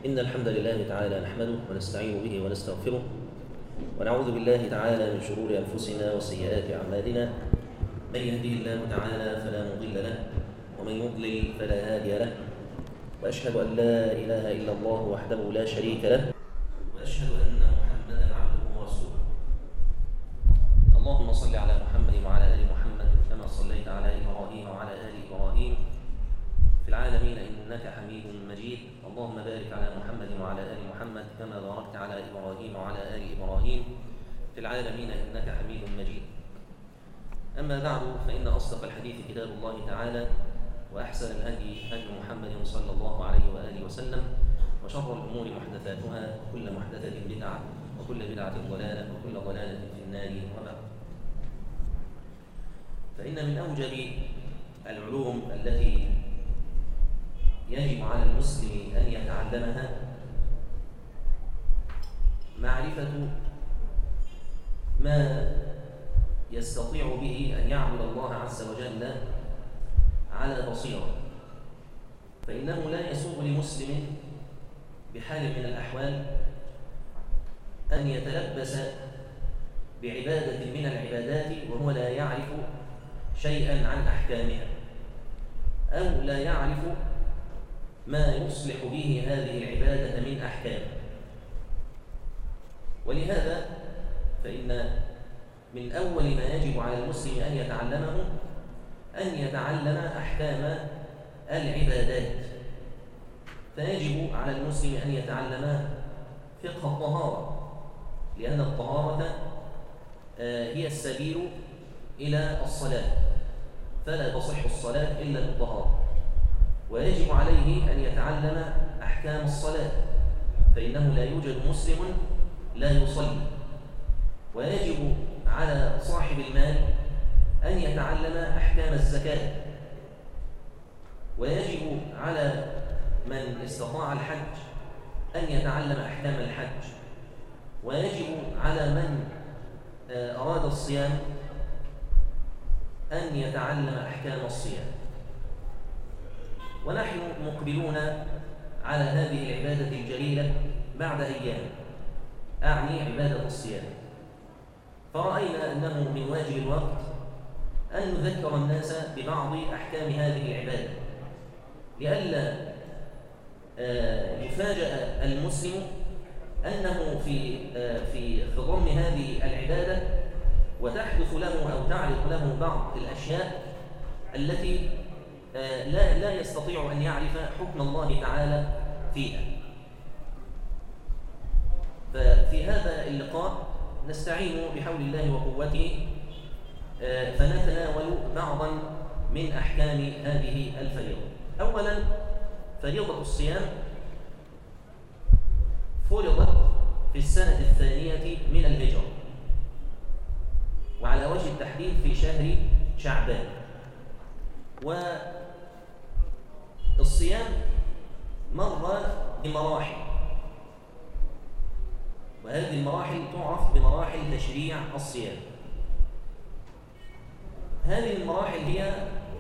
إن الحمد لله تعالى نحمده ونستعين به ونستغفره ونعوذ بالله تعالى من شرور أنفسنا وسيئات أعمالنا. من يهده الله تعالى فلا مضل له ومن يضلل فلا هادي له، وأشهد أن لا إله إلا الله وحده لا شريك له، وأشهد أن محمدا عبده ورسوله. اللهم صل على محمد وعلى آل محمد كما صليت على إبراهيم وعلى آل إبراهيم في العالمين إنك حميد مجيد. اللهم بارك على محمد وعلى آل محمد كما باركت على إبراهيم وعلى آل إبراهيم في العالمين إنك حميد مجيد. أما بعد، فإن أصدق الحديث كتاب الله تعالى، وأحسن الهدي هدي محمد صلى الله عليه وآله وسلم، وشر الأمور محدثاتها، وكل محدثة بدعة، وكل بدعة ضلالة، وكل ضلالة في النار. وبعد، فإن من أوجب العلوم التي يجب على المسلم أن يتعلمها معرفة ما يستطيع به أن يعبد الله عز وجل على بصيرة. فإنه لا يسوغ لمسلم بحال من الأحوال أن يتلبس بعبادة من العبادات وهو لا يعرف شيئا عن أحكامها، أو لا يعرف ما يصلح به هذه العبادة من أحكام. ولهذا فإن من أول ما يجب على المسلم أن يتعلمه أن يتعلم أحكام العبادات. فيجب على المسلم أن يتعلم فقه الطهارة، لأن الطهارة هي السبيل إلى الصلاة، فلا تصح الصلاة إلا بالطهارة. ويجب عليه أن يتعلم أحكام الصلاة، فإنه لا يوجد مسلم لا يصلي. ويجب على صاحب المال أن يتعلم أحكام الزكاة. ويجب على من استطاع الحج أن يتعلم أحكام الحج. ويجب على من أراد الصيام أن يتعلم أحكام الصيام. ونحن مقبلون على هذه العبادة الجليلة بعد أيام، أعني عبادة الصيام. فرأينا أنه من واجب الوقت أن نذكر الناس ببعض أحكام هذه العبادة، لئلا يفاجأ المسلم أنه في خضم هذه العبادة وتحدث له أو تعرض له بعض الأشياء التي لا يستطيع أن يعرف حكم الله تعالى فيها. ففي هذا اللقاء نستعين بحول الله وقوته فنتناول بعضا من أحكام هذه الفريضة. أولا، فريضة الصيام فرضت في السنة الثانية من الهجرة، وعلى وجه التحديد في شهر شعبان. والصيام مر بمراحل، وهذه المراحل تعرف بمراحل تشريع الصيام. هذه المراحل هي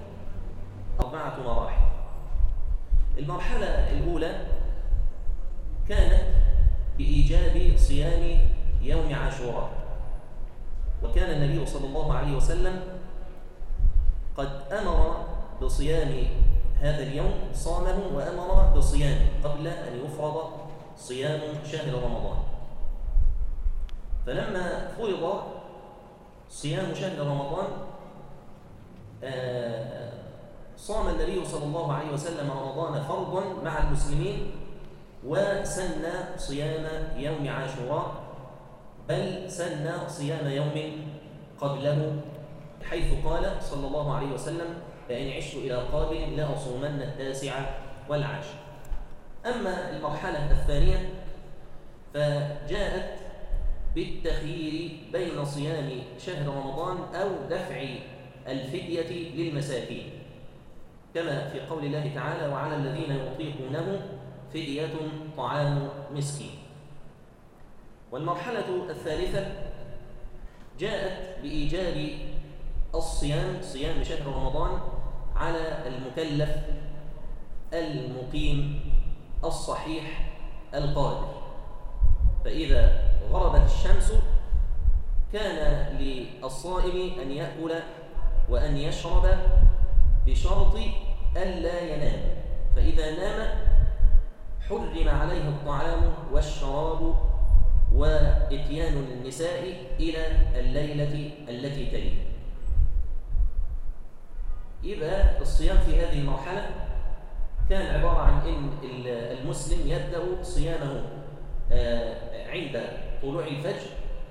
4 مراحل. المرحلة الأولى كانت بإيجاب صيام يوم عاشوراء، وكان النبي صلى الله عليه وسلم قد أمر بصيام هذا اليوم، صامه وأمر بصيامه قبل أن يفرض صيام شهر رمضان. فلما فرض صيام شهر رمضان صام النبي صلى الله عليه وسلم رمضان فرضا مع المسلمين، وسن صيام يوم عاشوراء، بل سن صيام يوم قبله، حيث قال صلى الله عليه وسلم: لئن عشت إلى قابل لأصومن 9 والعاشر. أما المرحلة الثانية فجاءت بالتخيير بين صيام شهر رمضان أو دفع الفدية للمساكين، كما في قول الله تعالى: وعلى الذين يطيقونه فدية طعام مسكين. والمرحلة الثالثة جاءت بإيجاب الصيام، صيام شهر رمضان، على المكلف المقيم الصحيح القادر. فإذا غربت الشمس كان للصائم أن يأكل وأن يشرب بشرط ألا ينام، فإذا نام حرم عليه الطعام والشراب وإتيان النساء إلى الليلة التي تليه. إذا الصيام في هذه المرحلة كان عبارة عن أن المسلم يبدأ صيامه عند طلوع الفجر،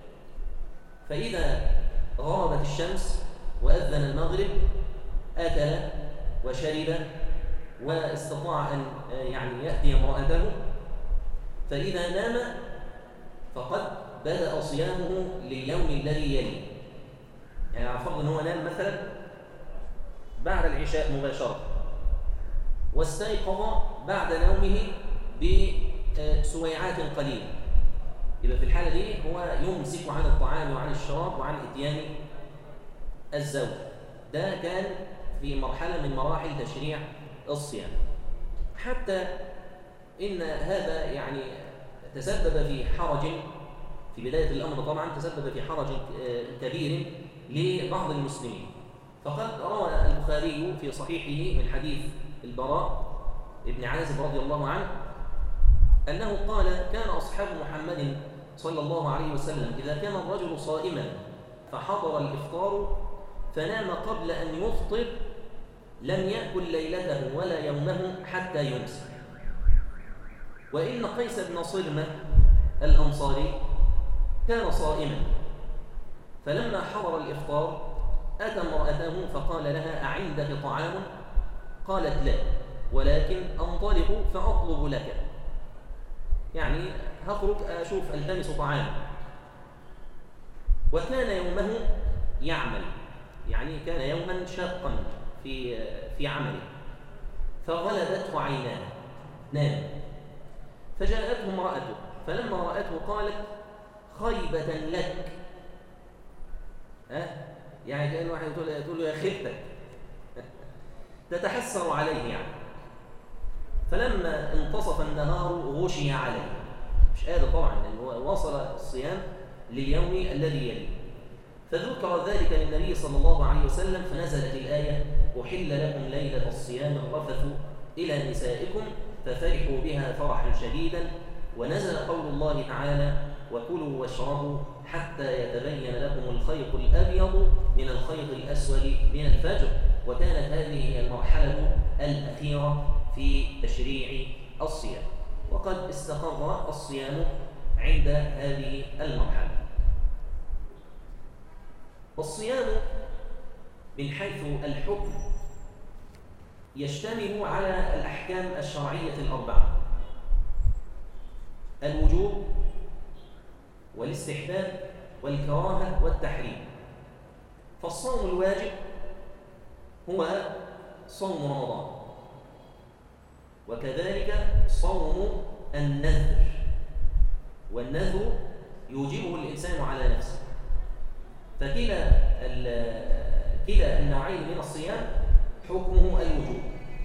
فإذا غربت الشمس وأذن المغرب أكل وشرب واستطاع أن يأتي امرأته، فإذا نام فقد بدأ صيامه لليوم الذي يليه. يعني على فرض أنه نام مثلا بعد العشاء مباشرة واستيقظ بعد نومه بسويعات قليلة، يبقى في الحالة دي هو يمسك عن الطعام وعن الشراب وعن إتيان الزوج. ده كان في مرحلة من مراحل تشريع الصيام، حتى إن هذا تسبب في حرج في بداية الأمر، طبعا تسبب في حرج كبير لبعض المسلمين. فقد روى البخاري في صحيحه من حديث البراء ابن عازب رضي الله عنه أنه قال: كان أصحاب محمد صلى الله عليه وسلم إذا كان الرجل صائما فحضر الإفطار فنام قبل أن يفطر لم يأكل ليلته ولا يومه حتى يمسي. وإن قيس بن صرمة الأنصاري كان صائما، فلما حضر الإفطار أتى امرأته فقال لها: أعندك طعام؟ قالت: لا، ولكن أنطلق فأطلب لك، يعني هخرج أشوف ألتمس طعام. وكان يومه يعمل، يعني كان يوما شاقا في عمله، فغلبته عيناه نام. فجاءته امرأته، فلما رأته قالت: خيبة لك. يعني كأن واحد تقول له: يا خيبتك. تتحسر عليه يعني. فلما انتصف النهار غشي عليه، مش قادر طبعا لأنه وصل الصيام لليوم الذي يليه. فذكر ذلك للنبي صلى الله عليه وسلم، فنزلت الآية: أحل لكم ليلة الصيام الرفث إلى نسائكم، ففرحوا بها فرحا شديدا. ونزل قول الله تعالى: وكلوا واشربوا حتى يتبين لكم الخيط الأبيض من الخيط الأسود من الفجر. وكانت هذه هي المرحلة الأخيرة في تشريع الصيام، وقد استقر الصيام عند هذه المرحلة. والصيام من حيث الحكم يشتمل على الأحكام الشرعية الأربعة: الوجوب والاستحباب والكراهة والتحريم. فالصوم الواجب هو صوم رمضان، وكذلك صوم النذر، والنذر يوجبه الإنسان على نفسه. فكلا النوعين من الصيام حكمه الوجوب.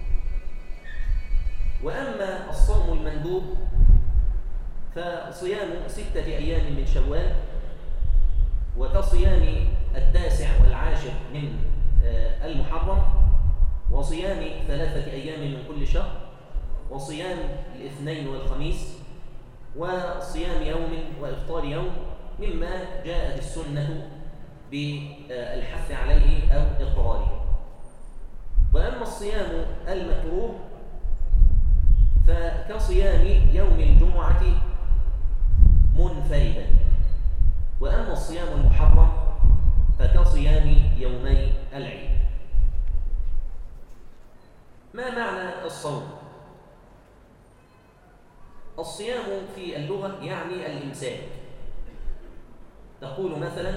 وأما الصوم المندوب فصيام 6 أيام من شوال، وكصيام 9 والعاشر من المحرم، وصيام 3 أيام من كل شهر، وصيام الاثنين والخميس، وصيام يوم وإفطار يوم، مما جاءت السنة بالحث عليه أو إقراره. وأما الصيام المكروه فكصيام يوم الجمعة منفردا. وأما الصيام المحرم فكصيام يومي العيد. ما معنى الصوم؟ الصيام في اللغة يعني الإمساك. تقول مثلا: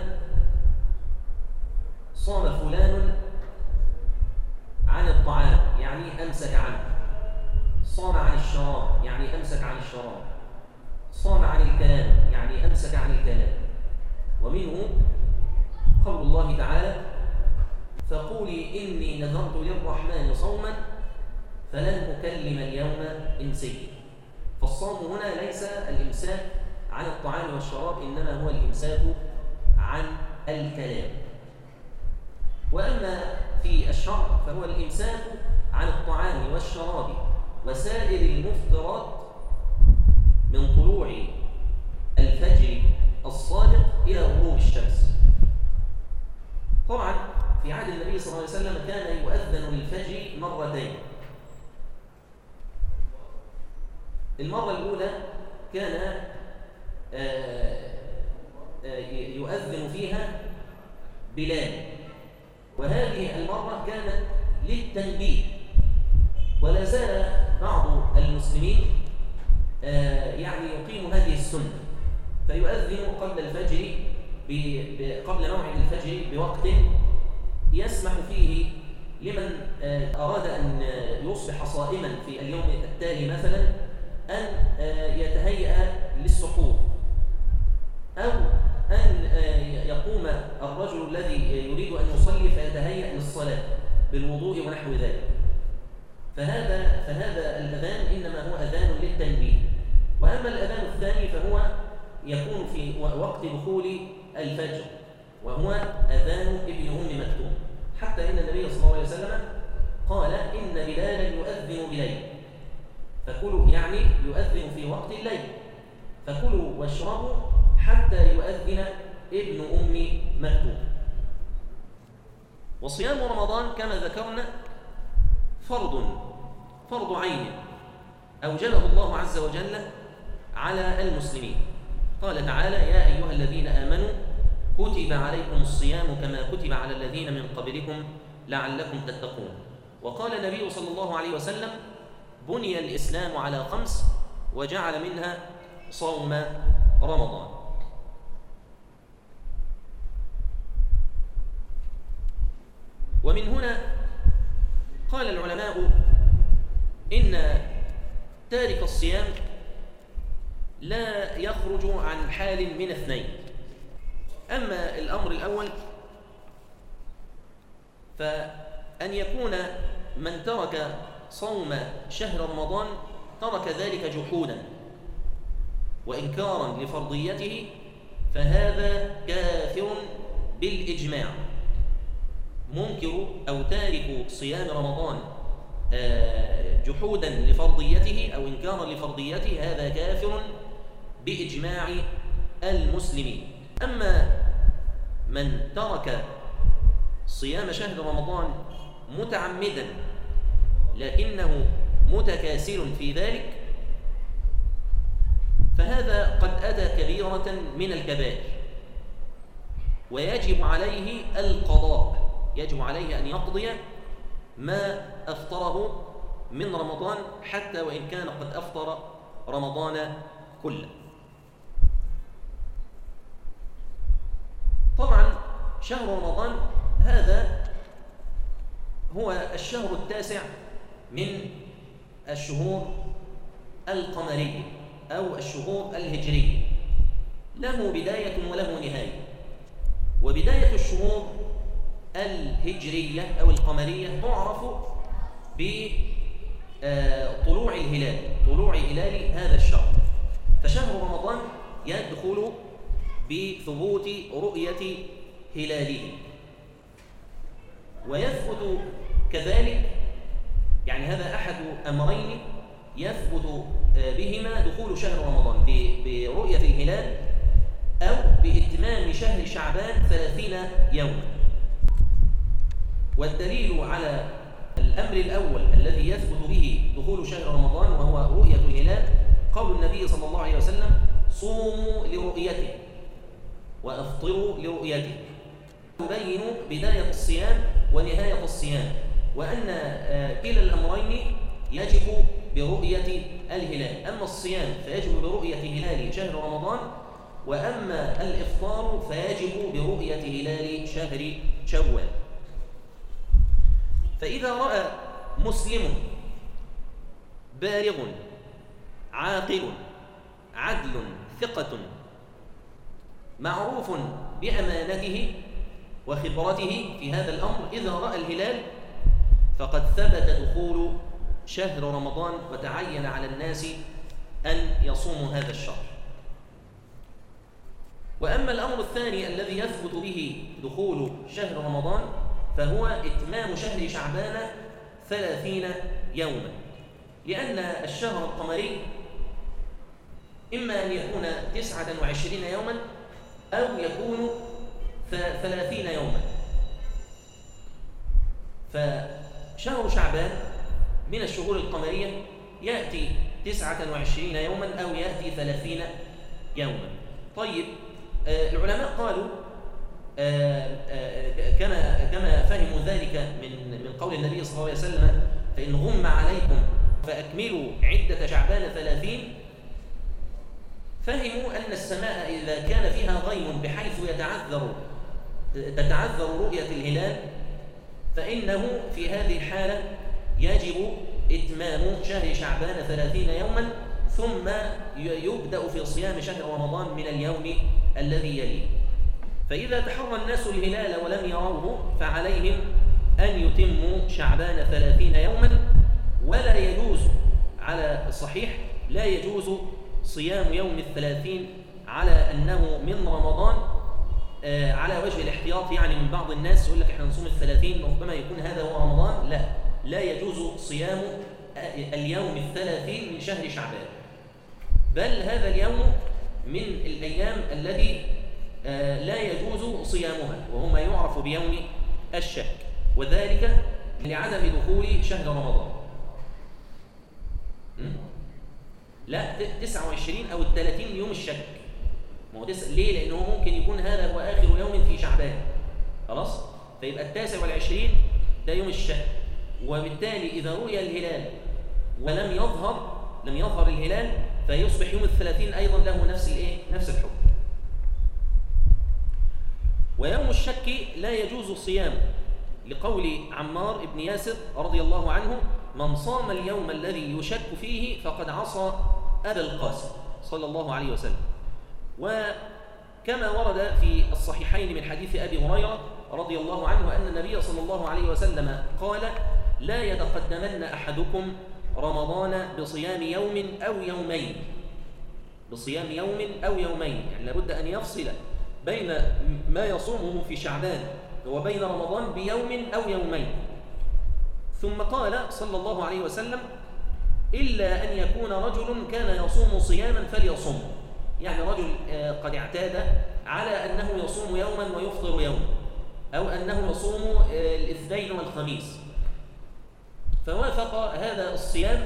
صام فلان عن الطعام، يعني أمسك عنه. صام عن الشراب، يعني أمسك عن الشراب. صام عن الكلام، يعني أمسك عن الكلام. ومنه قول الله تعالى: فقولي إني نذرت للرحمن صوما فلن أكلم اليوم إنسيا. فالصوم هنا ليس الإمساك عن الطعام والشراب، إنما هو الإمساك عن الكلام. وأما في الشرع فهو الإمساك عن الطعام والشراب وسائر المفطرات من طلوع الفجر الصادق إلى غروب الشمس. طبعا في عهد النبي صلى الله عليه وسلم كان يؤذن للفجر مرتين. المرة الأولى كان يؤذن فيها بلال، وهذه المرة كانت للتنبيه، ولا زال بعض المسلمين يعني يقيم هذه السنة، فيؤذن قبل الفجر قبل موعد الفجر بوقت يسمح فيه لمن أراد أن يصبح صائما في اليوم التالي مثلا أن يتهيأ للسحور، أو أن يقوم الرجل الذي يريد أن يصلي فيتهيأ للصلاة بالوضوء ونحو ذلك. فهذا الأذان إنما هو أذان للتنبيه. وأما الأذان الثاني فهو يكون في وقت دخول الفجر، وهو أذان ابن أم مكتوم، حتى إن النبي صلى الله عليه وسلم قال إن بلالا يؤذن بليل، فكلوا، يعني يؤذن في وقت الليل، فكلوا واشربوا حتى يؤذن ابن أم مكتوم. وصيام رمضان كما ذكرنا فرض عين أوجبه الله عز وجل على المسلمين. قال تعالى: يا أيها الذين آمنوا كتب عليكم الصيام كما كتب على الذين من قبلكم لعلكم تتقون. وقال النبي صلى الله عليه وسلم: بني الإسلام على 5 وجعل منها صوم رمضان. ومن هنا قال العلماء إن تارك الصيام لا يخرج عن حال من 2. أما الأمر الأول فأن يكون من ترك صوم شهر رمضان ترك ذلك جحودا وإنكارا لفرضيته، فهذا كافر بالإجماع. منكر أو تارك صيام رمضان جحودا لفرضيته أو إنكارا لفرضيته هذا كافر بإجماع المسلمين. أما من ترك صيام شهر رمضان متعمدا لكنه متكاسل في ذلك، فهذا قد أتى كبيرة من الكبائر، ويجب عليه القضاء، يجب عليه أن يقضي ما أفطره من رمضان حتى وإن كان قد أفطر رمضان كله. طبعا شهر رمضان هذا هو الشهر التاسع من الشهور القمرية أو الشهور الهجرية، له بداية وله نهاية. وبداية الشهور الهجرية أو القمرية تعرف بطلوع الهلال، طلوع هلال هذا الشهر. فشهر رمضان يدخل بثبوت رؤية هلاله، ويثبت كذلك، يعني هذا أحد أمرين يثبت بهما دخول شهر رمضان، برؤية الهلال أو بإتمام شهر شعبان 30 يوما. والدليل على الأمر الأول الذي يثبت به دخول شهر رمضان وهو رؤية الهلال قول النبي صلى الله عليه وسلم: صوموا لرؤيته وأفطروا لرؤيته، يبين بداية الصيام ونهاية الصيام، وأن كلا الأمرين يجب برؤية الهلال. أما الصيام فيجب برؤية هلال شهر رمضان، وأما الإفطار فيجب برؤية هلال شهر شوال. فإذا رأى مسلم بالغ عاقل عدل ثقة معروف بأمانته وخبرته في هذا الأمر، إذا رأى الهلال فقد ثبت دخول شهر رمضان وتعين على الناس أن يصوموا هذا الشهر. وأما الأمر الثاني الذي يثبت به دخول شهر رمضان فهو إتمام شهر شعبان 30 يوما، لأن الشهر القمري إما أن يكون 29 يوما أو يكون 30 يوما. فشهر شعبان من الشهور القمرية يأتي 29 يوما أو يأتي 30 يوما. طيب العلماء قالوا كما فهموا ذلك من قول النبي صلى الله عليه وسلم فإن غم عليكم فأكملوا عدة شعبان 30، فهموا أن السماء إذا كان فيها غيم بحيث تتعذر رؤية الهلال فإنه في هذه الحالة يجب إتمام شهر شعبان 30 يوما، ثم يبدأ في صيام شهر رمضان من اليوم الذي يليه. فإذا تحرى الناس الهلال ولم يروه فعليهم أن يتموا شعبان 30 يوما، ولا يجوز على الصحيح لا يجوز صيام يوم 30 على أنه من رمضان على وجه الاحتياط. يعني من بعض الناس يقول لك احنا نصوم 30 ربما يكون هذا هو رمضان. لا يجوز صيام اليوم 30 من شهر شعبان، بل هذا اليوم من الأيام الذي لا يجوز صيامها، وهو ما يعرف بيوم الشك، وذلك لعدم دخول شهر رمضان. لا 29 أو 30 يوم الشك. ليه؟ لأنه ممكن يكون هذا هو آخر يوم في شعبان، خلاص؟ فيبقى 29 ده يوم الشك، وبالتالي إذا رؤي الهلال ولم يظهر الهلال فيصبح يوم 30 أيضا له نفس الحكم. ويوم الشك لا يجوز صيامه، لقول عمار بن ياسر رضي الله عنه: من صام اليوم الذي يشك فيه فقد عصى أبا القاسم صلى الله عليه وسلم. وكما ورد في الصحيحين من حديث أبي هريرة رضي الله عنه أن النبي صلى الله عليه وسلم قال: لا يتقدمن أحدكم رمضان بصيام يوم أو يومين، بصيام يوم أو يومين، يعني لابد أن يفصل بين ما يصومه في شعبان وبين رمضان بيوم أو يومين. ثم قال صلى الله عليه وسلم: إلا أن يكون رجل كان يصوم صياما فليصوم، يعني رجل قد اعتاد على أنه يصوم يوما ويفطر يوما، أو أنه يصوم الاثنين والخميس، فوافق هذا الصيام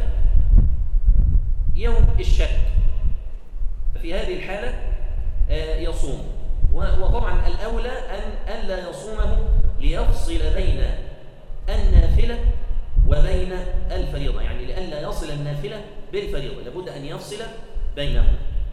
يوم الشك، ففي هذه الحالة يصوم. وطبعا الأولى أن لا يصومه ليفصل بين النافلة وبين الفريضة، يعني لئلا يصل النافلة بالفريضة، لابد أن يفصل بينهم.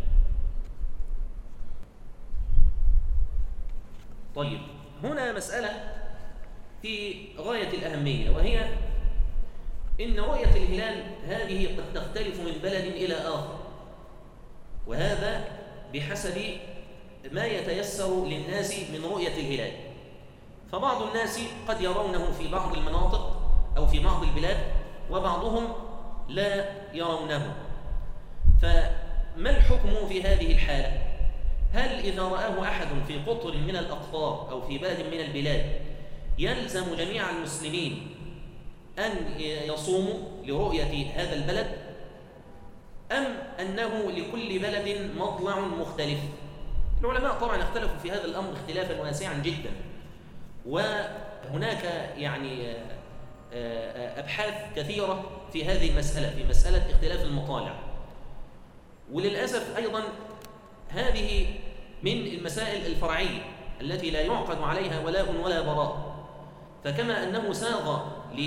طيب، هنا مسألة في غاية الأهمية، وهي إن رؤية الهلال هذه قد تختلف من بلد إلى آخر، وهذا بحسب ما يتيسر للناس من رؤية الهلال. فبعض الناس قد يرونه في بعض المناطق أو في بعض البلاد، وبعضهم لا يرونه. فما الحكم في هذه الحالة؟ هل إذا رآه أحد في قطر من الأقطار أو في بلد من البلاد يلزم جميع المسلمين أن يصوموا لرؤية هذا البلد، أم أنه لكل بلد مطلع مختلف؟ العلماء طبعا اختلفوا في هذا الأمر اختلافا واسعا جدا، وهناك يعني أبحاث كثيرة في هذه المسألة، في مسألة اختلاف المطالع. وللأسف أيضا هذه من المسائل الفرعية التي لا يعقد عليها ولاء ولا براء. فكما أنه ساغ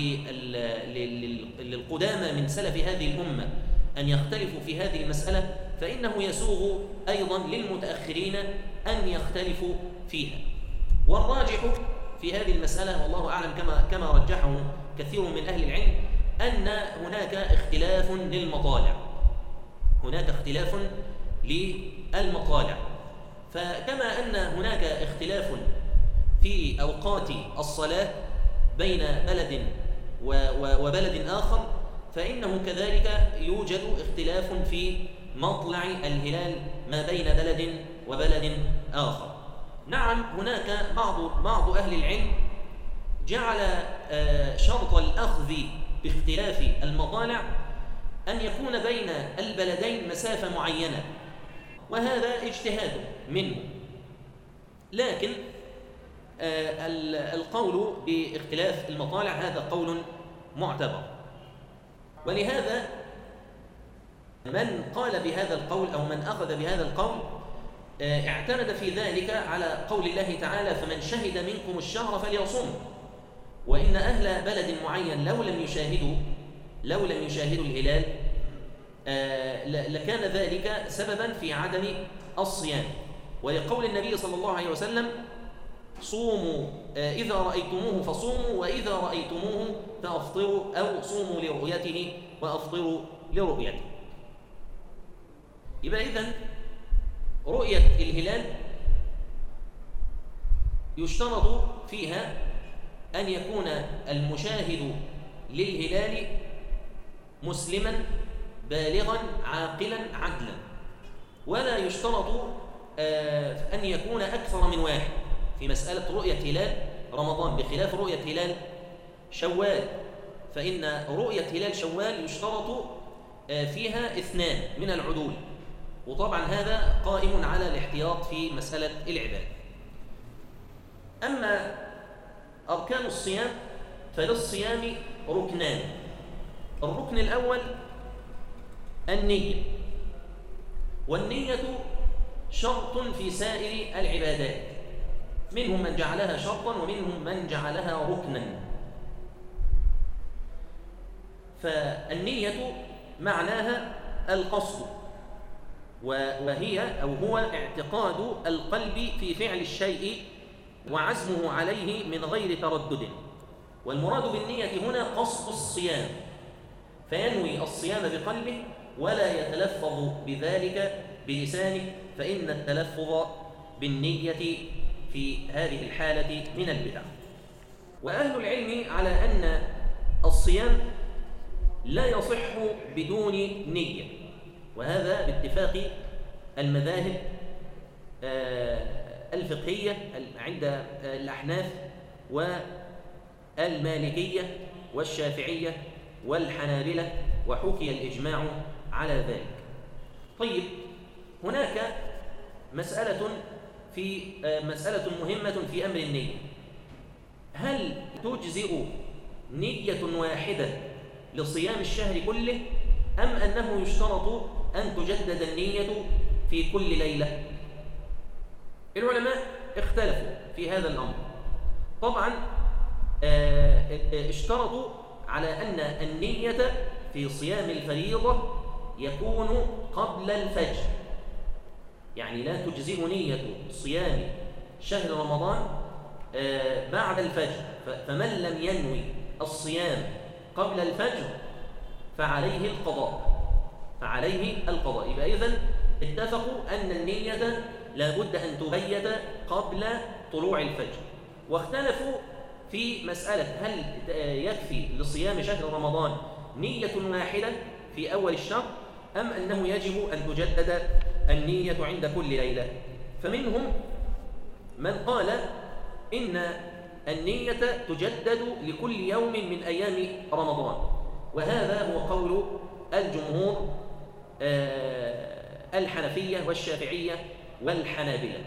للقدامى من سلف هذه الأمة أن يختلفوا في هذه المسألة، فإنه يسوغ أيضا للمتأخرين أن يختلفوا فيها. والراجح في هذه المسألة والله أعلم كما رجحه كثير من أهل العلم أن هناك اختلاف للمطالع، هناك اختلاف للمطالع. فكما أن هناك اختلاف في أوقات الصلاة بين بلد وبلد آخر، فإنه كذلك يوجد اختلاف في مطلع الهلال ما بين بلد وبلد آخر. نعم، هناك بعض أهل العلم جعل شرط الأخذ باختلاف المطالع أن يكون بين البلدين مسافة معينة، وهذا اجتهاد منه، لكن القول باختلاف المطالع هذا قول معتبر. ولهذا من قال بهذا القول أو من أخذ بهذا القول اعتمد في ذلك على قول الله تعالى: فمن شهد منكم الشهر فليصم. وإن أهل بلد معين لو لم يشاهدوا الهلال لكان ذلك سببا في عدم الصيام، ولقول النبي صلى الله عليه وسلم: صوموا إذا رأيتموه فصوموا، وإذا رأيتموه فأفطروا، أو صوموا لرؤيته وأفطروا لرؤيته. يبقى إذن رؤية الهلال يشترط فيها أن يكون المشاهد للهلال مسلما بالغا عاقلا عدلا، ولا يشترط أن يكون أكثر من واحد في مسألة رؤية هلال رمضان، بخلاف رؤية هلال شوال، فإن رؤية هلال شوال يشترط فيها 2 من العدول، وطبعا هذا قائم على الاحتياط في مسألة العبادة. أما أركان الصيام فللصيام ركنان. الركن الأول النية، والنية شرط في سائر العبادات، منهم من جعلها شرطا ومنهم من جعلها ركنا. فالنية معناها القصد، وهي أو هو اعتقاد القلب في فعل الشيء وعزمه عليه من غير تردد. والمراد بالنية هنا قصد الصيام، فينوي الصيام بقلبه ولا يتلفظ بذلك بلسانه، فإن التلفظ بالنية في هذه الحالة من البدع. وأهل العلم على أن الصيام لا يصح بدون نية، وهذا باتفاق المذاهب الفقهية عند الأحناف والمالكية والشافعية والحنابلة، وحكي الإجماع على ذلك. طيب، هناك مسألة مهمة في أمر النية: هل تجزئ نية واحدة لصيام الشهر كله، أم أنه يشترط أن تجدد النية في كل ليلة؟ العلماء اختلفوا في هذا الأمر. طبعا اشترطوا على أن النية في صيام الفريضة يكون قبل الفجر، يعني لا تجزئ نية صيام شهر رمضان بعد الفجر، فمن لم ينوي الصيام قبل الفجر فعليه القضاء. يبقى إذن اتفقوا أن النية لا بد أن تبيت قبل طلوع الفجر، واختلفوا في مسألة هل يكفي لصيام شهر رمضان نية واحدة في أول الشهر، أم أنه يجب أن تجدد النية عند كل ليلة. فمنهم من قال إن النية تجدد لكل يوم من أيام رمضان، وهذا هو قول الجمهور الحنفية والشافعية والحنابلة.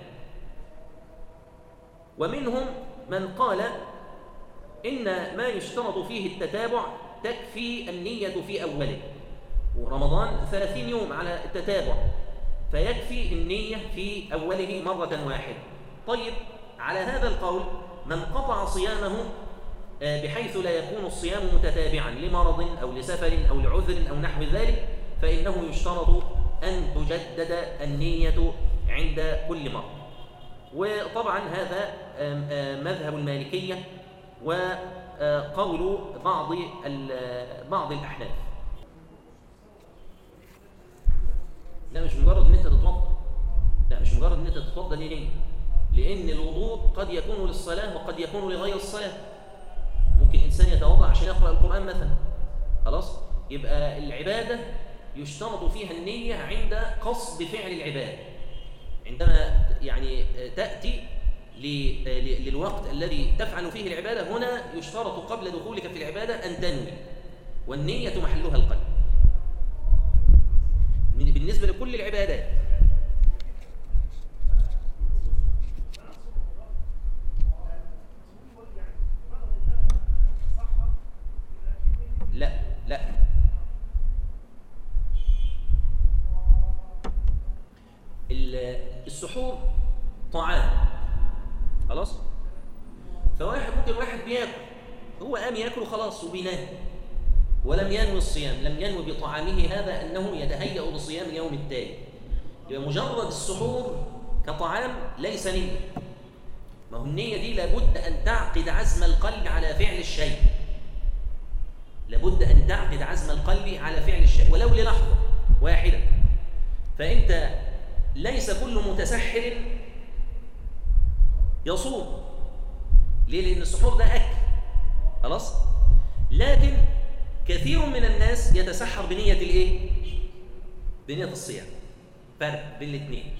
ومنهم من قال إن ما يشترط فيه التتابع تكفي النية في أوله، ورمضان 30 يوم على التتابع، فيكفي النية في أوله مرة واحدة. طيب، على هذا القول من قطع صيامه بحيث لا يكون الصيام متتابعا لمرض أو لسفر أو لعذر أو نحو ذلك، فإنه يشترط أن تجدد النية عند كل مرة. وطبعا هذا مذهب المالكية وقول بعض الأحناف. لا، مش مجرد ان انت تتوضا، ليه؟ لان الوضوء قد يكون للصلاه وقد يكون لغير الصلاه. ممكن انسان يتوضا عشان يقرا القران مثلا، خلاص، يبقى العباده يشترط فيها النية عند قصد فعل العبادة. عندما يعني تأتي للوقت الذي تفعل فيه العبادة، هنا يشترط قبل دخولك في العبادة أن تنوي، والنية محلها القلب بالنسبة لكل العبادات. لا لا، السحور طعام خلاص، ممكن واحد بياكل، هو قام ياكل خلاص وبينام ولم ينوي الصيام، لم ينوي بطعامه هذا أنه يتهيأ لصيام اليوم التالي، يبقى مجرد السحور كطعام ليس نية. ما هو النية دي لابد أن تعقد عزم القلب على فعل الشيء، لابد أن تعقد عزم القلب على فعل الشيء ولو للحظة واحدة. فأنت ليس كل متسحر يصوم، ليه؟ لأن السحور ده أكل خلاص، لكن كثير من الناس يتسحر بنية الإيه؟ بنية الصيام. فرق بين الاثنين.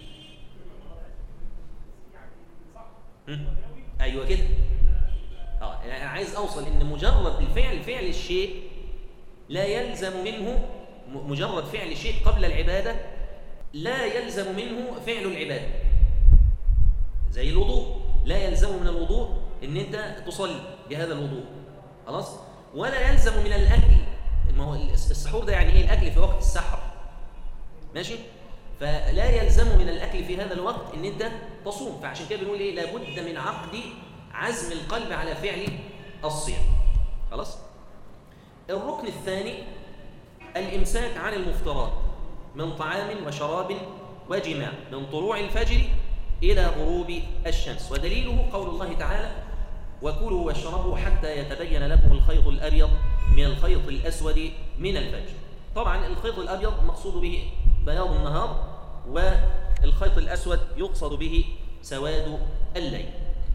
أيوة كده. يعني عايز أوصل إن مجرد فعل الشيء لا يلزم منه، مجرد فعل الشيء قبل العبادة لا يلزم منه فعل العبادة. زي الوضوء، لا يلزم من الوضوء إن أنت تصلي بهذا الوضوء خلاص، ولا يلزم من الأكل. ما هو السحور ده يعني إيه؟ الأكل في وقت السحر ماشي، فلا يلزم من الأكل في هذا الوقت إن أنت تصوم. فعشان كده بنقول إيه؟ لابد من عقد عزم القلب على فعل الصيام خلاص. الركن الثاني الإمساك عن المفطرات من طعام وشراب وجماع من طلوع الفجر إلى غروب الشمس، ودليله قول الله تعالى: وكلوا واشربوا حتى يتبين لكم الخيط الأبيض من الخيط الأسود من الفجر. طبعا الخيط الأبيض مقصود به بياض النهار، والخيط الأسود يقصد به سواد الليل.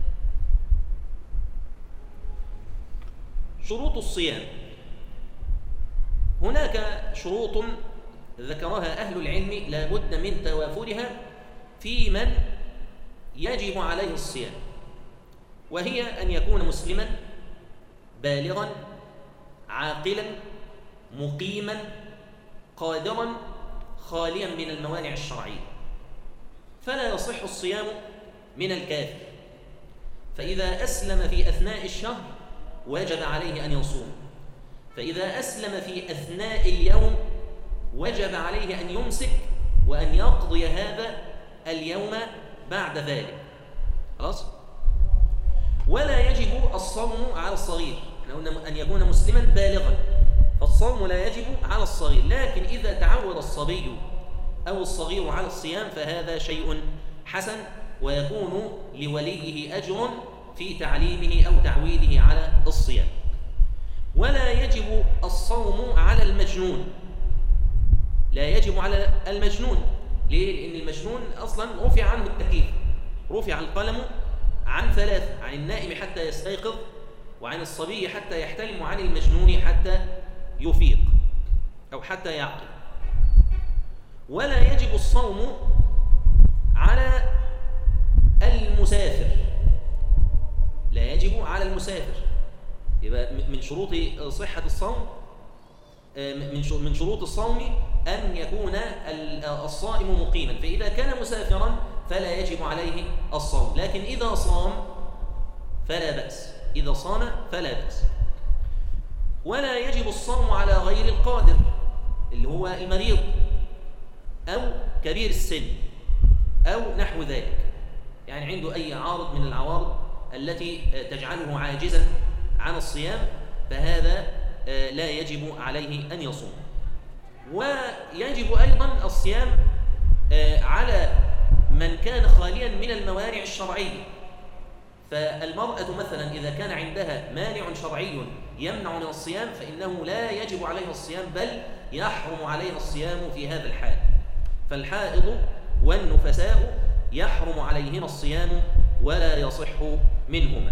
شروط الصيام، هناك شروط ذكرها أهل العلم لا بد من توافرها في من يجب عليه الصيام، وهي أن يكون مسلما بالغا عاقلا مقيما قادرا خاليا من الموانع الشرعية. فلا يصح الصيام من الكافر، فإذا أسلم في أثناء الشهر وجب عليه أن يصوم، فإذا أسلم في أثناء اليوم وجب عليه أن يمسك وأن يقضي هذا اليوم بعد ذلك خلاص. ولا يجب الصوم على الصغير، احنا قلنا أن يكون مسلما بالغا، فالصوم لا يجب على الصغير، لكن إذا تعود الصبي أو الصغير على الصيام فهذا شيء حسن، ويكون لوليه أجر في تعليمه أو تعويده على الصيام. ولا يجب الصوم على المجنون، لا يجب على المجنون. ليه؟ لأن المجنون أصلا رفع عنه التكليف، رفع القلم عن ثلاث: عن النائم حتى يستيقظ، وعن الصبي حتى يحتلم، وعن المجنون حتى يفيق أو حتى يعقل. ولا يجب الصوم على المسافر، لا يجب على المسافر. يبقى من شروط صحة الصوم، من شروط الصوم أن يكون الصائم مقيما، فإذا كان مسافرا فلا يجب عليه الصوم، لكن إذا صام فلا بأس، إذا صام فلا بأس. ولا يجب الصوم على غير القادر اللي هو المريض أو كبير السن أو نحو ذلك، يعني عنده أي عارض من العوارض التي تجعله عاجزا عن الصيام، فهذا لا يجب عليه أن يصوم. ويجب أيضا الصيام على من كان خاليا من الموانع الشرعية. فالمرأة مثلا إذا كان عندها مانع شرعي يمنع من الصيام فإنه لا يجب عليها الصيام، بل يحرم عليها الصيام في هذا الحال. فالحائض والنفساء يحرم عليهما الصيام ولا يصح منهما.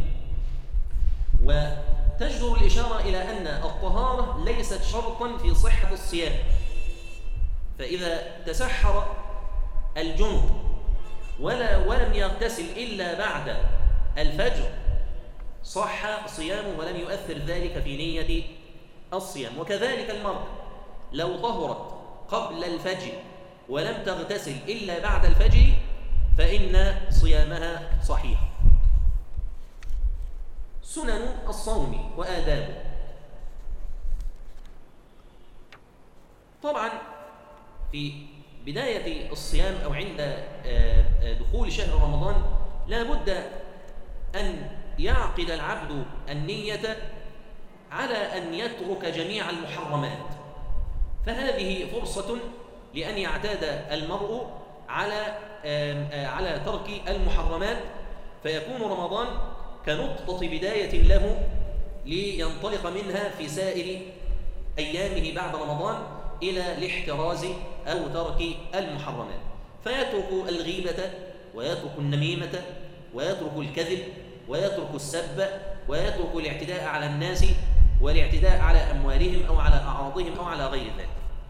وتجدر الإشارة إلى أن الطهارة ليست شرطا في صحة الصيام، فإذا تسحر الجنب ولم يغتسل إلا بعد الفجر صح صيامه ولم يؤثر ذلك في نية الصيام. وكذلك المرأة لو طهرت قبل الفجر ولم تغتسل إلا بعد الفجر فإن صيامها صحيح. سنن الصوم وآدابه. طبعا في بداية الصيام أو عند دخول شهر رمضان لا بد أن يعقد العبد النية على أن يترك جميع المحرمات، فهذه فرصة لأن يعتاد المرء على ترك المحرمات، فيكون رمضان كنقطة بداية له لينطلق منها في سائر أيامه بعد رمضان إلى الاحتراز أو ترك المحرمات، فيترك الغيبة ويترك النميمة ويترك الكذب ويترك السب ويترك الاعتداء على الناس والاعتداء على أموالهم أو على أعراضهم أو على غير ذلك.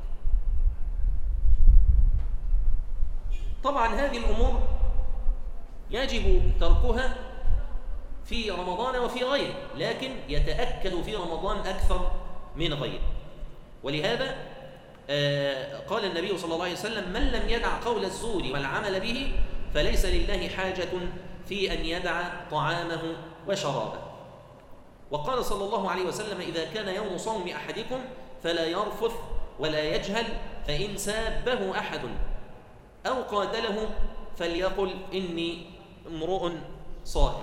طبعا هذه الأمور يجب تركها في رمضان وفي غيره، لكن يتأكد في رمضان أكثر من غيره. ولهذا قال النبي صلى الله عليه وسلم: من لم يدع قول الزور والعمل به فليس لله حاجة في أن يدع طعامه وشرابه. وقال صلى الله عليه وسلم: إذا كان يوم صوم أحدكم فلا يرفث ولا يجهل، فإن سابه أحد أو قاتله فليقل إني امرؤ صائم.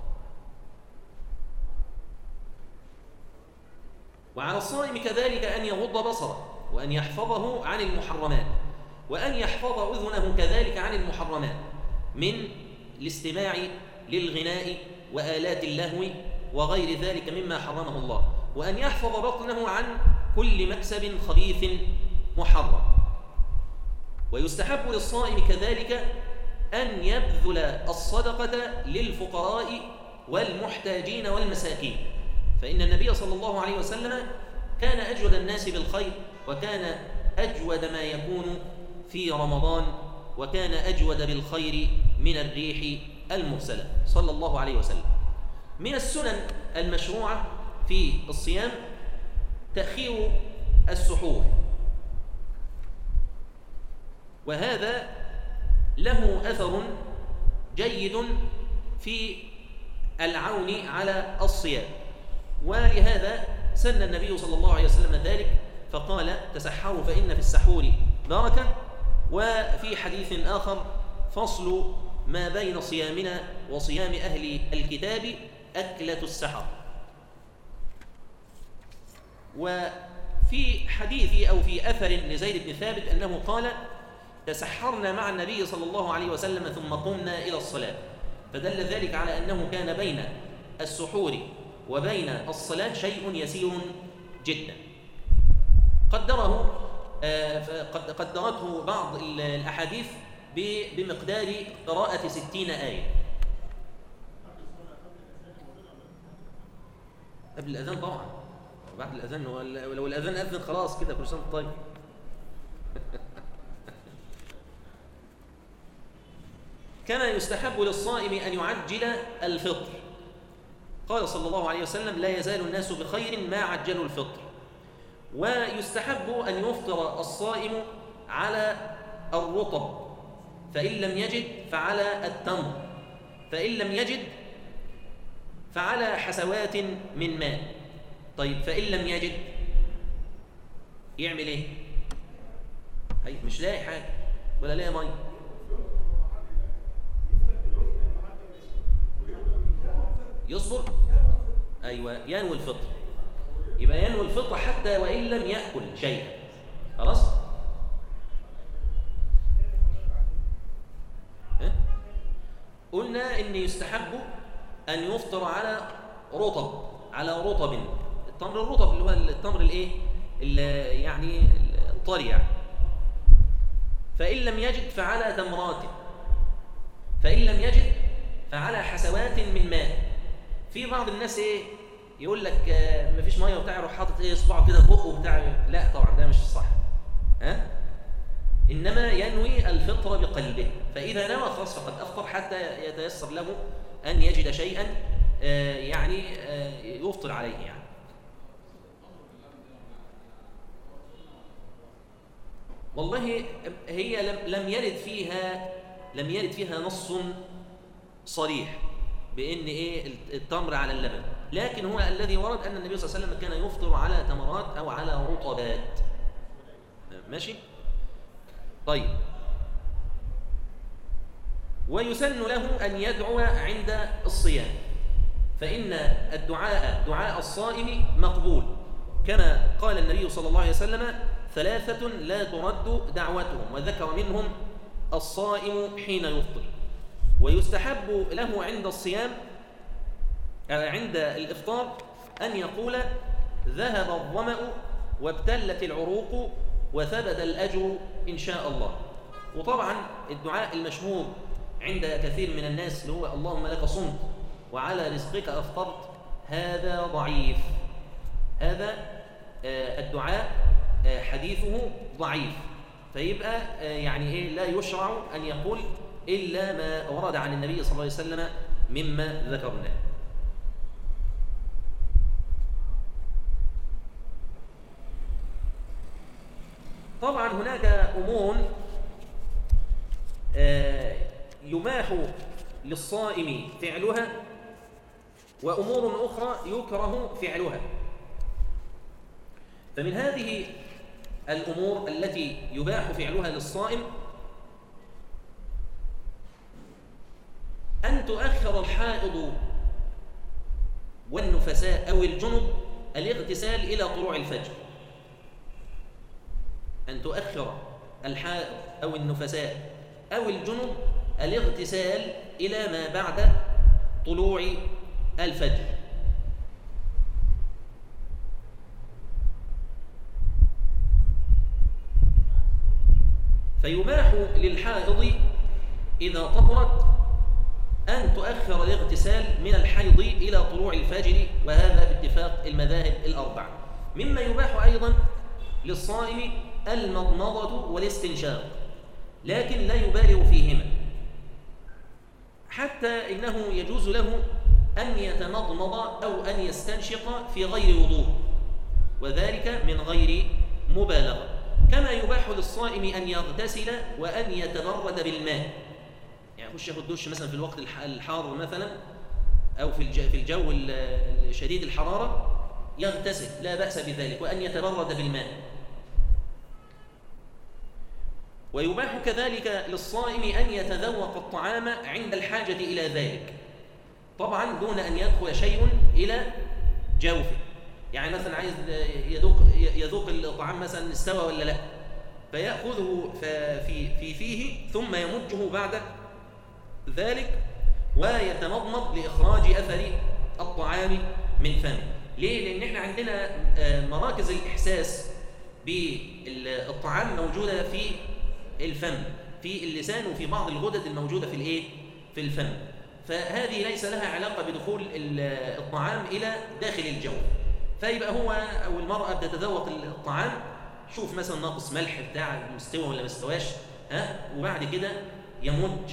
وعلى الصائم كذلك أن يغض بصره وأن يحفظه عن المحرمات، وأن يحفظ أذنه كذلك عن المحرمات من الاستماع للغناء وآلات اللهو وغير ذلك مما حرمه الله، وأن يحفظ بطنه عن كل مكسب خبيث محرم. ويستحب للصائم كذلك أن يبذل الصدقة للفقراء والمحتاجين والمساكين، فإن النبي صلى الله عليه وسلم كان أجود الناس بالخير، وكان أجود ما يكون في رمضان، وكان أجود بالخير من الريح المرسلة صلى الله عليه وسلم. من السنن المشروعة في الصيام تأخير السحور، وهذا له أثر جيد في العون على الصيام، ولهذا سن النبي صلى الله عليه وسلم ذلك فقال: تسحروا فإن في السحور بركة. وفي حديث آخر: فصل ما بين صيامنا وصيام أهل الكتاب أكلة السحر. وفي حديث أو في أثر لزيد بن ثابت أنه قال: تسحرنا مع النبي صلى الله عليه وسلم ثم قمنا إلى الصلاة، فدل ذلك على أنه كان بين السحور وبين الصلاة شيء يسير جدا. قدرته بعض الأحاديث بمقدار قراءة 60 آية. قبل الأذان طبعا، بعد الأذان لو الأذان أذن خلاص كده كل سنة طيب. كما يستحب للصائم أن يعجل الفطر، قال صلى الله عليه وسلم: لا يزال الناس بخير ما عجلوا الفطر. ويستحب أن يفطر الصائم على الرطب، فإن لم يجد فعلى التمر، فإن لم يجد فعلى حسوات من ماء. طيب فإن لم يجد يعمل إيه؟ مش لاقي حاجة ولا لاقي مية، يصبر. أيوة، ينوي الفطر، يبقى ينوي الفطر حتى وإن لم يأكل شيئا. خلاص؟ قلنا إن يستحب أن يفطر على رطب، على رطب، التمر الرطب اللي هو التمر الإيه؟ يعني الطري. فإن لم يجد فعلى تمرات، فإن لم يجد فعلى حسوات من ماء. في بعض الناس إيه يقول لك مفيش ميه وبتاع، يروح حاطط ايه صباعه كده في بقه وبتاع. لا طبعا ده مش صح. إنما ينوي الفطر بقلبه، فإذا نوى خلاص فقد أفطر حتى يتيسر له أن يجد شيئا يعني يفطر عليه يعني. والله هي لم يرد فيها نص صريح بأن إيه التمر على اللبن، لكن هو الذي ورد أن النبي صلى الله عليه وسلم كان يفطر على تمرات أو على رطبات. ماشي؟ طيب. ويسن له أن يدعو عند الصيام، فإن دعاء الصائم مقبول، كما قال النبي صلى الله عليه وسلم: 3 لا ترد دعوتهم، وذكر منهم الصائم حين يفطر. ويستحب له عند الصيام عند الإفطار أن يقول: ذهب الظمأ وابتلت العروق وثبت الأجر إن شاء الله. وطبعا الدعاء المشهور عند كثير من الناس اللي هو: اللهم لك صمت وعلى رزقك أفطرت، هذا ضعيف. هذا الدعاء حديثه ضعيف، فيبقى يعني إيه لا يشرع أن يقول إلا ما ورد عن النبي صلى الله عليه وسلم مما ذكرناه. طبعا هناك أمور يباح للصائم فعلها، وأمور أخرى يكره فعلها. فمن هذه الأمور التي يباح فعلها للصائم أن تؤخر الحائض والنفساء أو الجنب الاغتسال إلى طلوع الفجر. أن تؤخر الحائض أو النفساء أو الجنب الاغتسال إلى ما بعد طلوع الفجر. فيباح للحائض إذا طهرت أن تؤخر الاغتسال من الحيض إلى طلوع الفجر، وهذا باتفاق المذاهب الأربعة. مما يباح أيضا للصائم المضمضة والاستنشاق، لكن لا يبالغ فيهما، حتى إنه يجوز له أن يتمضمض أو أن يستنشق في غير وضوء، وذلك من غير مبالغة. كما يباح للصائم أن يغتسل وأن يتبرد بالماء، يعني يخش ياخد دش مثلا في الوقت الحار مثلا، أو في الجو شديد الحرارة يغتسل، لا بأس بذلك، وأن يتبرد بالماء. ويباح كذلك للصائم أن يتذوق الطعام عند الحاجة إلى ذلك، طبعا دون أن يدخل شيء إلى جوفه. يعني مثلا عايز يذوق الطعام مثلا استوى ولا لا، فيأخذه في فيه ثم يمجه بعد ذلك ويتمضمض لإخراج أثر الطعام من فمه. ليه؟ لأن احنا عندنا مراكز الإحساس بالطعام موجودة في الفم، في اللسان، وفي بعض الغدد الموجودة في الفم، فهذه ليس لها علاقة بدخول الطعام إلى داخل الجوف. فيبقى هو أو المرأة بتتذوق الطعام، شوف مثلا ناقص ملح بتاع مستوى ولا مستواش، وبعد كده يمج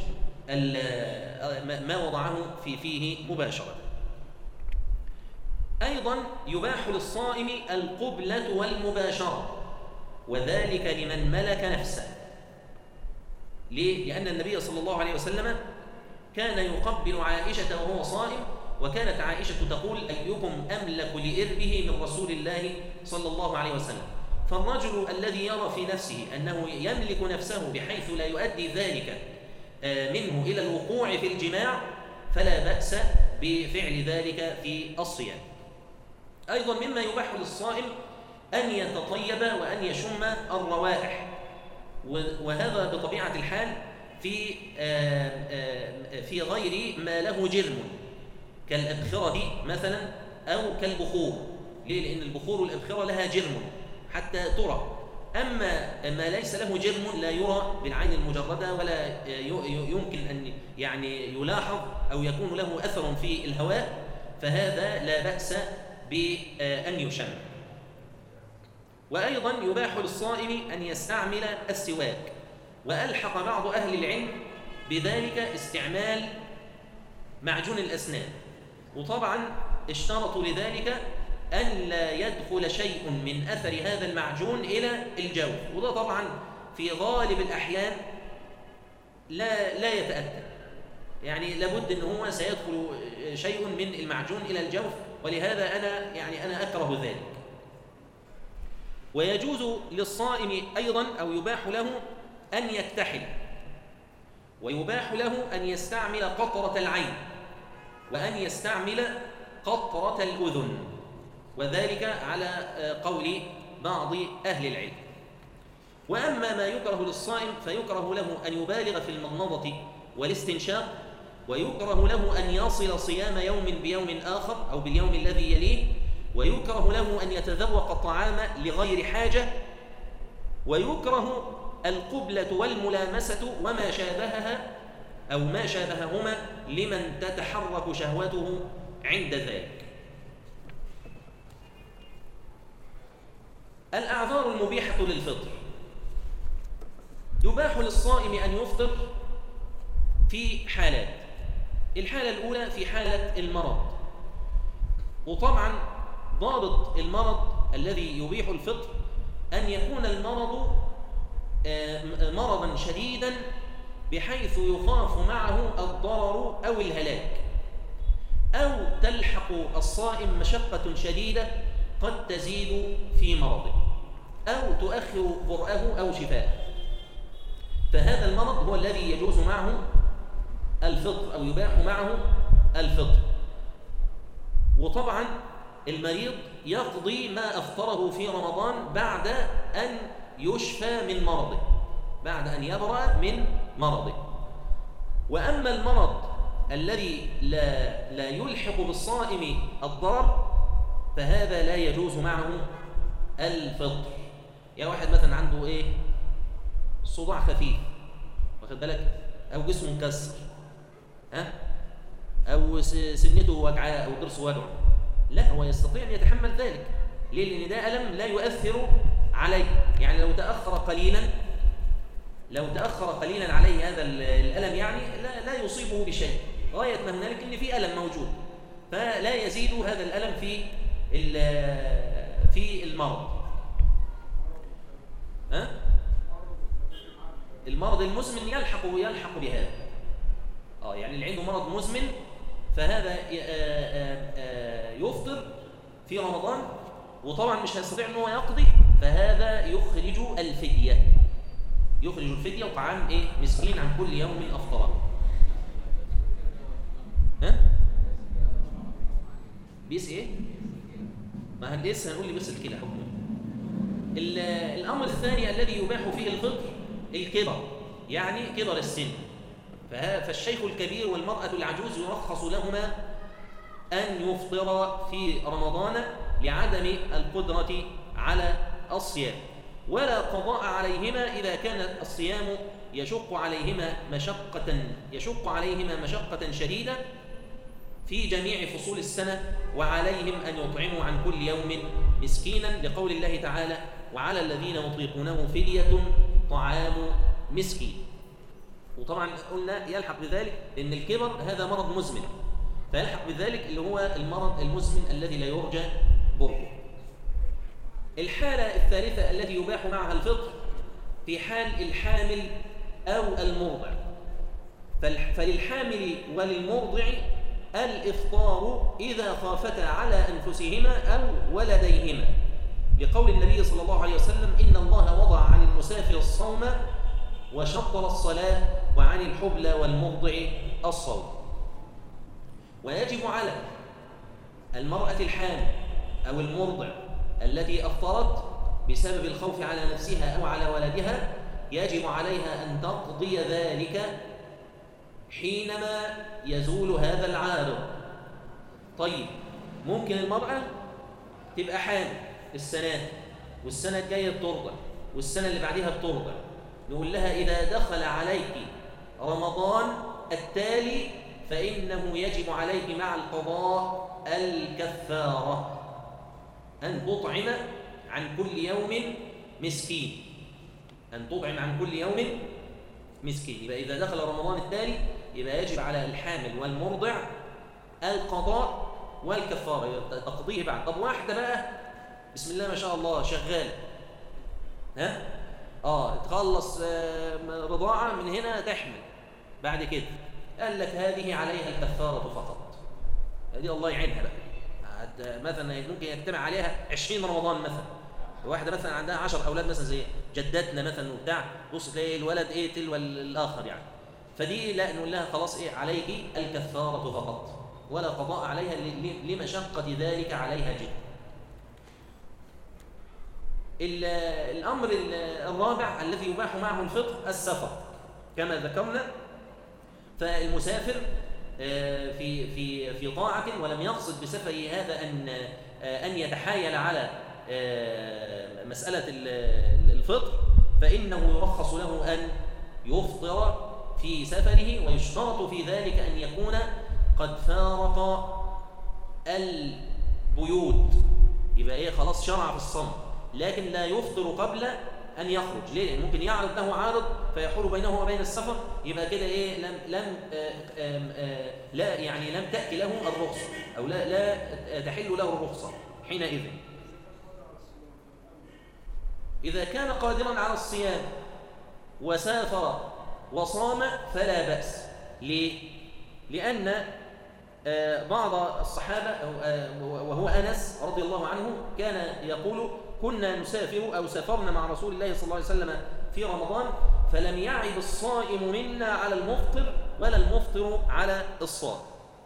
ما وضعه في فيه مباشرة. أيضا يباح للصائم القبلة والمباشرة، وذلك لمن ملك نفسه. ليه؟ لأن النبي صلى الله عليه وسلم كان يقبل عائشة وهو صائم، وكانت عائشة تقول: أيكم أملك لإربه من رسول الله صلى الله عليه وسلم. فالرجل الذي يرى في نفسه أنه يملك نفسه بحيث لا يؤدي ذلك منه إلى الوقوع في الجماع، فلا بأس بفعل ذلك في الصيام. أيضا مما يباح للصائم أن يتطيب وأن يشم الروائح، وهذا بطبيعة الحال في غير ما له جرم، كالأبخرة مثلا أو كالبخور. ليه؟ لأن البخور والأبخرة لها جرم حتى ترى، أما ما ليس له جرم لا يرى بالعين المجردة، ولا يمكن أن يعني يلاحظ أو يكون له أثر في الهواء، فهذا لا بأس بأن يشم. وأيضا يباح للصائم أن يستعمل السواك، وألحق بعض أهل العلم بذلك استعمال معجون الأسنان، وطبعا اشترطوا لذلك أن لا يدخل شيء من أثر هذا المعجون إلى الجوف، وده طبعا في غالب الأحيان لا يتأتى، يعني لابد أن هو سيدخل شيء من المعجون إلى الجوف، ولهذا أنا أكره ذلك. ويجوز للصائم أيضا أو يباح له أن يكتحل، ويباح له أن يستعمل قطرة العين، وأن يستعمل قطرة الأذن، وذلك على قول بعض أهل العلم. وأما ما يكره للصائم فيكره له أن يبالغ في المضمضة والاستنشاق، ويكره له أن يصل صيام يوم بيوم آخر أو باليوم الذي يليه، ويكره له أن يتذوق الطعام لغير حاجة، ويكره القبلة والملامسة وما شابهها أو ما شابههما لمن تتحرك شهوته عند ذلك. الأعذار المبيحة للفطر: يباح للصائم أن يفطر في حالات. الحالة الأولى في حالة المرض، وطبعا ضابط المرض الذي يبيح الفطر أن يكون المرض مرضا شديدا بحيث يخاف معه الضرر أو الهلاك، أو تلحق الصائم مشقة شديدة قد تزيد في مرضه، أو تؤخر برأه أو شفاءه، فهذا المرض هو الذي يجوز معه الفطر أو يباح معه الفطر. وطبعا المريض يقضي ما أفطره في رمضان بعد أن يشفى من مرضه، بعد أن يبرأ من مرضه. وأما المرض الذي لا يلحق بالصائم الضرر فهذا لا يجوز معه الفطر. يا واحد مثلا عنده صداع خفيف، واخد بالك، أو جسمه مكسر، أو سنته وجعاه أو ضرسه وجعه، لا، هو يستطيع أن يتحمل ذلك. ليه؟ لأن ده ألم لا يؤثر عليه، يعني لو تأخر قليلا عليه هذا الألم يعني لا يصيبه بشيء، غاية ما هنالك إن في ألم موجود، فلا يزيد هذا الألم في المرض. المرض المزمن يلحق بهذا، يعني اللي عنده مرض مزمن فهذا يفطر في رمضان، وطبعا مش هيستطيع ان هو يقضي، فهذا يخرج الفدية وطعام مسكين عن كل يوم أفطره. بيس ما لسه هنقول لي بس كده حكمه. الأمر الثاني الذي يباح فيه الفطر الكبر، يعني كبر السن، فالشيخ الكبير والمرأة العجوز يرخص لهما أن يفطر في رمضان لعدم القدرة على الصيام، ولا قضاء عليهما إذا كان الصيام يشق عليهما مشقة شديدة في جميع فصول السنة، وعليهم أن يطعموا عن كل يوم مسكينا، لقول الله تعالى: وعلى الذين يطيقونه فدية طعام مسكين. وطبعا قلنا يلحق بذلك لأن الكبر هذا مرض مزمن، فيلحق بذلك اللي هو المرض المزمن الذي لا يرجى برؤه. الحالة الثالثة التي يباح معها الفطر في حال الحامل أو المرضع، فللحامل وللمرضع الإفطار إذا خافتا على أنفسهما أو ولديهما، لقول النبي صلى الله عليه وسلم: إن الله وضع عن المسافر الصوم وشطر الصلاة وعن الحبلى والمرضع الصوم. ويجب على المرأة الحامل أو المرضع التي أفطرت بسبب الخوف على نفسها أو على ولدها، يجب عليها أن تقضي ذلك حينما يزول هذا العارض. طيب، ممكن المرأة تبقى حامل السنة والسنة الجاية بترضع والسنة اللي بعدها بترضع، نقول لها: إذا دخل عليك رمضان التالي فإنه يجب عليك مع القضاء الكفارة، أن تطعم عن كل يوم مسكين، مسكين. يبقى إذا دخل رمضان التالي يبقى يجب على الحامل والمرضع القضاء والكفارة، يبقى تقضيه بعد. طب واحدة بقى بسم الله ما شاء الله شغال، تخلص رضاعة من هنا تحمل بعد كده، قال لك هذه عليها الكفارة فقط. هذه الله يعينها بقى، مثلا ممكن يجتمع عليها 20 رمضان مثلا. واحدة مثلا عندها 10 أولاد مثلا زي جدتنا مثلا وبتاع، بص تلاقي الولد تلو الآخر يعني، فدي لا نقول لها خلاص عليك الكفارة فقط ولا قضاء عليها لمشقة ذلك عليها جدا. الأمر الرابع الذي يباح معه الفطر السفر كما ذكرنا. فالمسافر في طاعة ولم يقصد بسفره هذا أن يتحايل على مسألة الفطر، فإنه يرخص له أن يفطر في سفره، ويشترط في ذلك أن يكون قد فارق البيوت، يبقى خلاص شرع في الصوم، لكن لا يفطر قبل أن يخرج. ليه؟ ممكن يعرض له عارض فيحول بينه وبين السفر، يبقى كده لم تأتي له الرخصة أو لا تحل له الرخصة حينئذ. إذا كان قادرا على الصيام وسافر وصام فلا بأس. ليه؟ لأن بعض الصحابة وهو أنس رضي الله عنه كان يقول كنا نسافر أو سافرنا مع رسول الله صلى الله عليه وسلم في رمضان فلم يعب الصائم منا على المفطر ولا المفطر على الصائم.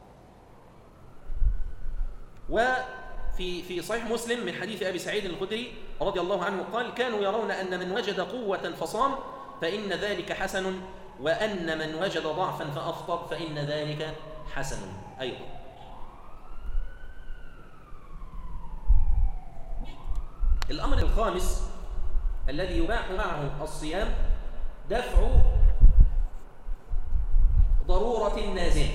وفي صحيح مسلم من حديث أبي سعيد الخدري رضي الله عنه قال كانوا يرون أن من وجد قوة فصام فإن ذلك حسن، وأن من وجد ضعفا فأفطر فإن ذلك حسن أيضا. الأمر الخامس الذي يباح معه الصيام دفع ضرورة نازلة.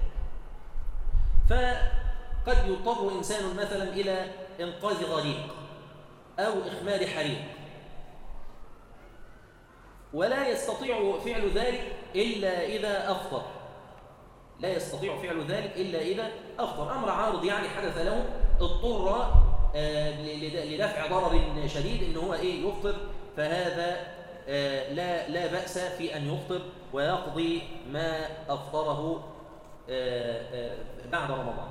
فقد يضطر إنسان مثلا إلى إنقاذ غريق أو إخماد حريق، ولا يستطيع فعل ذلك إلا إذا أفطر، لا يستطيع فعل ذلك إلا إذا أفطر. أمر عارض يعني حدث له، اضطر لدفع ضرر شديد إنه هو يفطر، فهذا لا بأس في أن يفطر ويقضي ما أفطره بعد رمضان.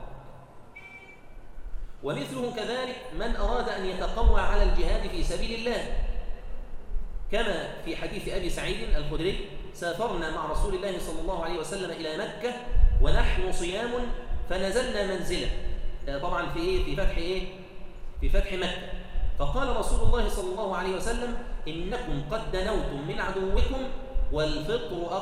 ومثله كذلك من أراد أن يتقوى على الجهاد في سبيل الله، كما في حديث أبي سعيد الخدري سافرنا مع رسول الله صلى الله عليه وسلم إلى مكة ونحن صيام فنزلنا منزلا، طبعا في فتح مكة، فقال رسول الله صلى الله عليه وسلم إنكم قد دنوتم من عدوكم والفطر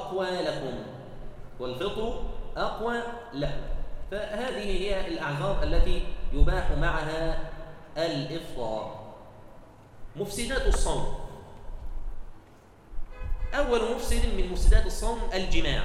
أقوى لكم. فهذه هي الأعذار التي يباح معها الإفطار. مفسدات الصوم. أول مفسد من مفسدات الصوم الجماع،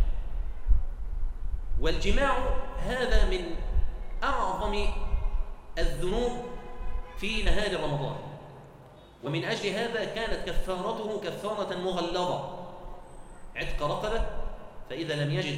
والجماع هذا من أعظم الذنوب في نهار رمضان، ومن أجل هذا كانت كفارته كفارة مغلظة، عتق رقبة، فإذا لم يجد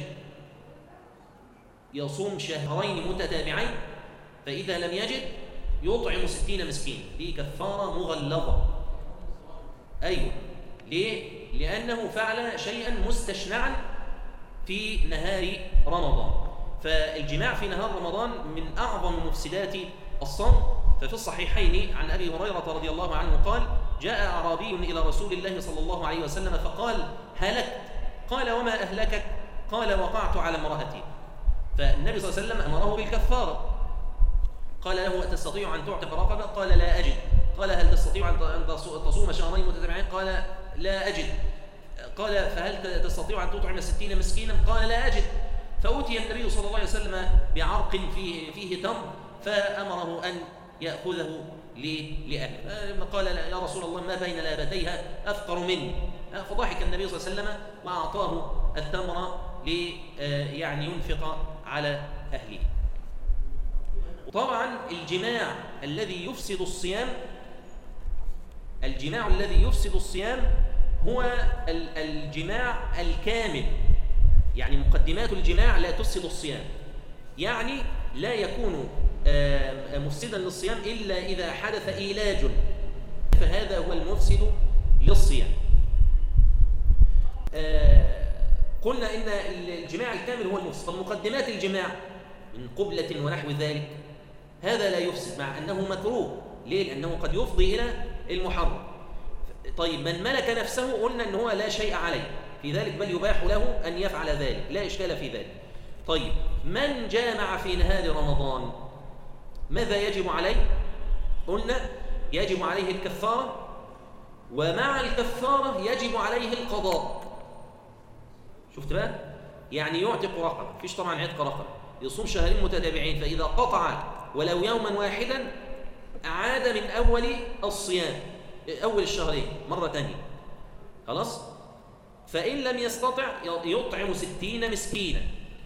يصوم شهرين متتابعين، فإذا لم يجد يطعم 60 مسكين. دي كفارة مغلظة. أيوة. ليه؟ لأنه فعل شيئا مستشنعا في نهار رمضان. فالجماع في نهار رمضان من أعظم مفسدات الصوم. ففي الصحيحين عن أبي هريرة رضي الله عنه قال جاء أعرابي إلى رسول الله صلى الله عليه وسلم فقال هلكت. قال وما أهلكك؟ قال وقعت على امرأتي. فالنبي صلى الله عليه وسلم أمره بالكفارة. قال له تستطيع أن تعتق رقبة؟ قال لا أجد. قال هل تستطيع أن تصوم شهرين متتابعين؟ قال لا أجد. قال فهل تستطيع أن تطعم 60 مسكينا؟ قال لا أجد. فأتي النبي صلى الله عليه وسلم بعرق فيه تمر فأمره أن يأخذه لأهله. قال يا رسول الله ما بين لابتيها أفقر مني. فضحك النبي صلى الله عليه وسلم وأعطاه التمر يعني ينفق على أهله. وطبعا الجماع الذي يفسد الصيام هو الجماع الكامل، يعني مقدمات الجماع لا تفسد الصيام، يعني لا يكون مفسدا للصيام إلا إذا حدث إيلاج، فهذا هو المفسد للصيام. قلنا إن الجماع الكامل هو المفسد. فمقدمات الجماع من قبلة ونحو ذلك هذا لا يفسد، مع أنه مكروه. ليه؟ لأنه قد يفضي إلى المحرم. طيب من ملك نفسه قلنا أنه هو لا شيء عليه في ذلك، بل يباح له أن يفعل ذلك، لا إشكال في ذلك. طيب من جامع في نهار رمضان ماذا يجب عليه؟ قلنا يجب عليه الكفارة، ومع الكفارة يجب عليه القضاء. شفت بقى؟ يعني يعتق رقبة، فيش طبعا عتق رقبة، يصوم شهرين متتابعين، فإذا قطع ولو يوما واحدا أعاد من أول الصيام، أول الشهرين مرة تانية. خلاص؟ فإن لم يستطع يطعم 60 مسكينا،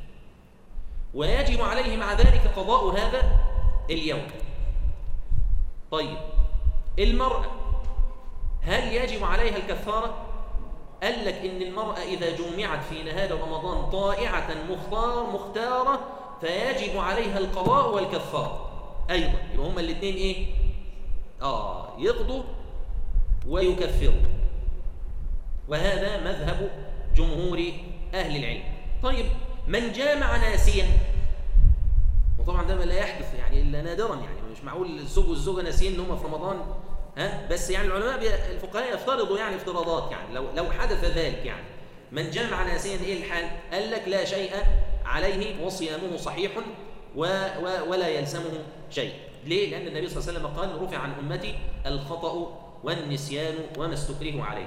ويجب عليه مع ذلك قضاء هذا اليوم. طيب المرأة هل يجب عليها الكفارة؟ قال لك إن المرأة إذا جمعت في نهار رمضان طائعة مختارة فيجب عليها القضاء والكفارة أيضا. يبقى هما الاثنين إيه؟ يقضوا ويكفروا، وهذا مذهب جمهور أهل العلم. طيب من جامع ناسيا، وطبعا ده لا يحدث يعني إلا نادرا، يعني مش معقول الزوج والزوجة ناسيين إن هم في رمضان، بس يعني العلماء الفقهاء يفترضوا يعني افتراضات، يعني لو حدث ذلك، يعني من جمع ناسيا ايه الحال؟ قال لك لا شيء عليه وصيامه صحيح ولا يلزمه شيء. ليه؟ لأن النبي صلى الله عليه وسلم قال رفع عن أمتي الخطأ والنسيان وما استكرهوا عليه.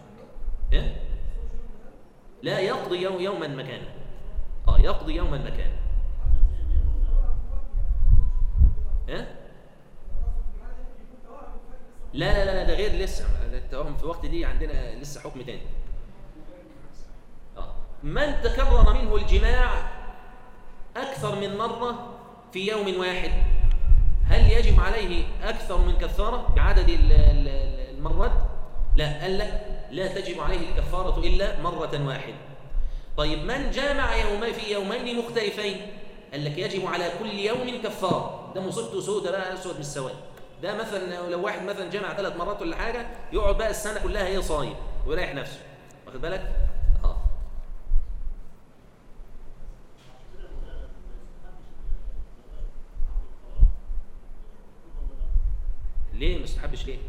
لا يقضي يوما مكانه. يقضي يوما مكانه. لا ده غير لسه التوهم في الوقت دي عندنا لسه حكم تاني. من تكرر منه الجماع أكثر من مرة في يوم واحد هل يجب عليه أكثر من كفارة بعدد المرات؟ لا، قال لك لا تجب عليه الكفارة إلا مرة واحدة. طيب من جامع في يومين مختلفين قال لك يجب على كل يوم كفارة. ده مصيبته سودة بقى، أسود من السواد. ده مثلا لو واحد مثلا جمع 3 مرات ولا حاجة يقعد بقى السنة كلها هي صايم ويريح نفسه، واخد بالك؟ ليه ما استحبش ليه؟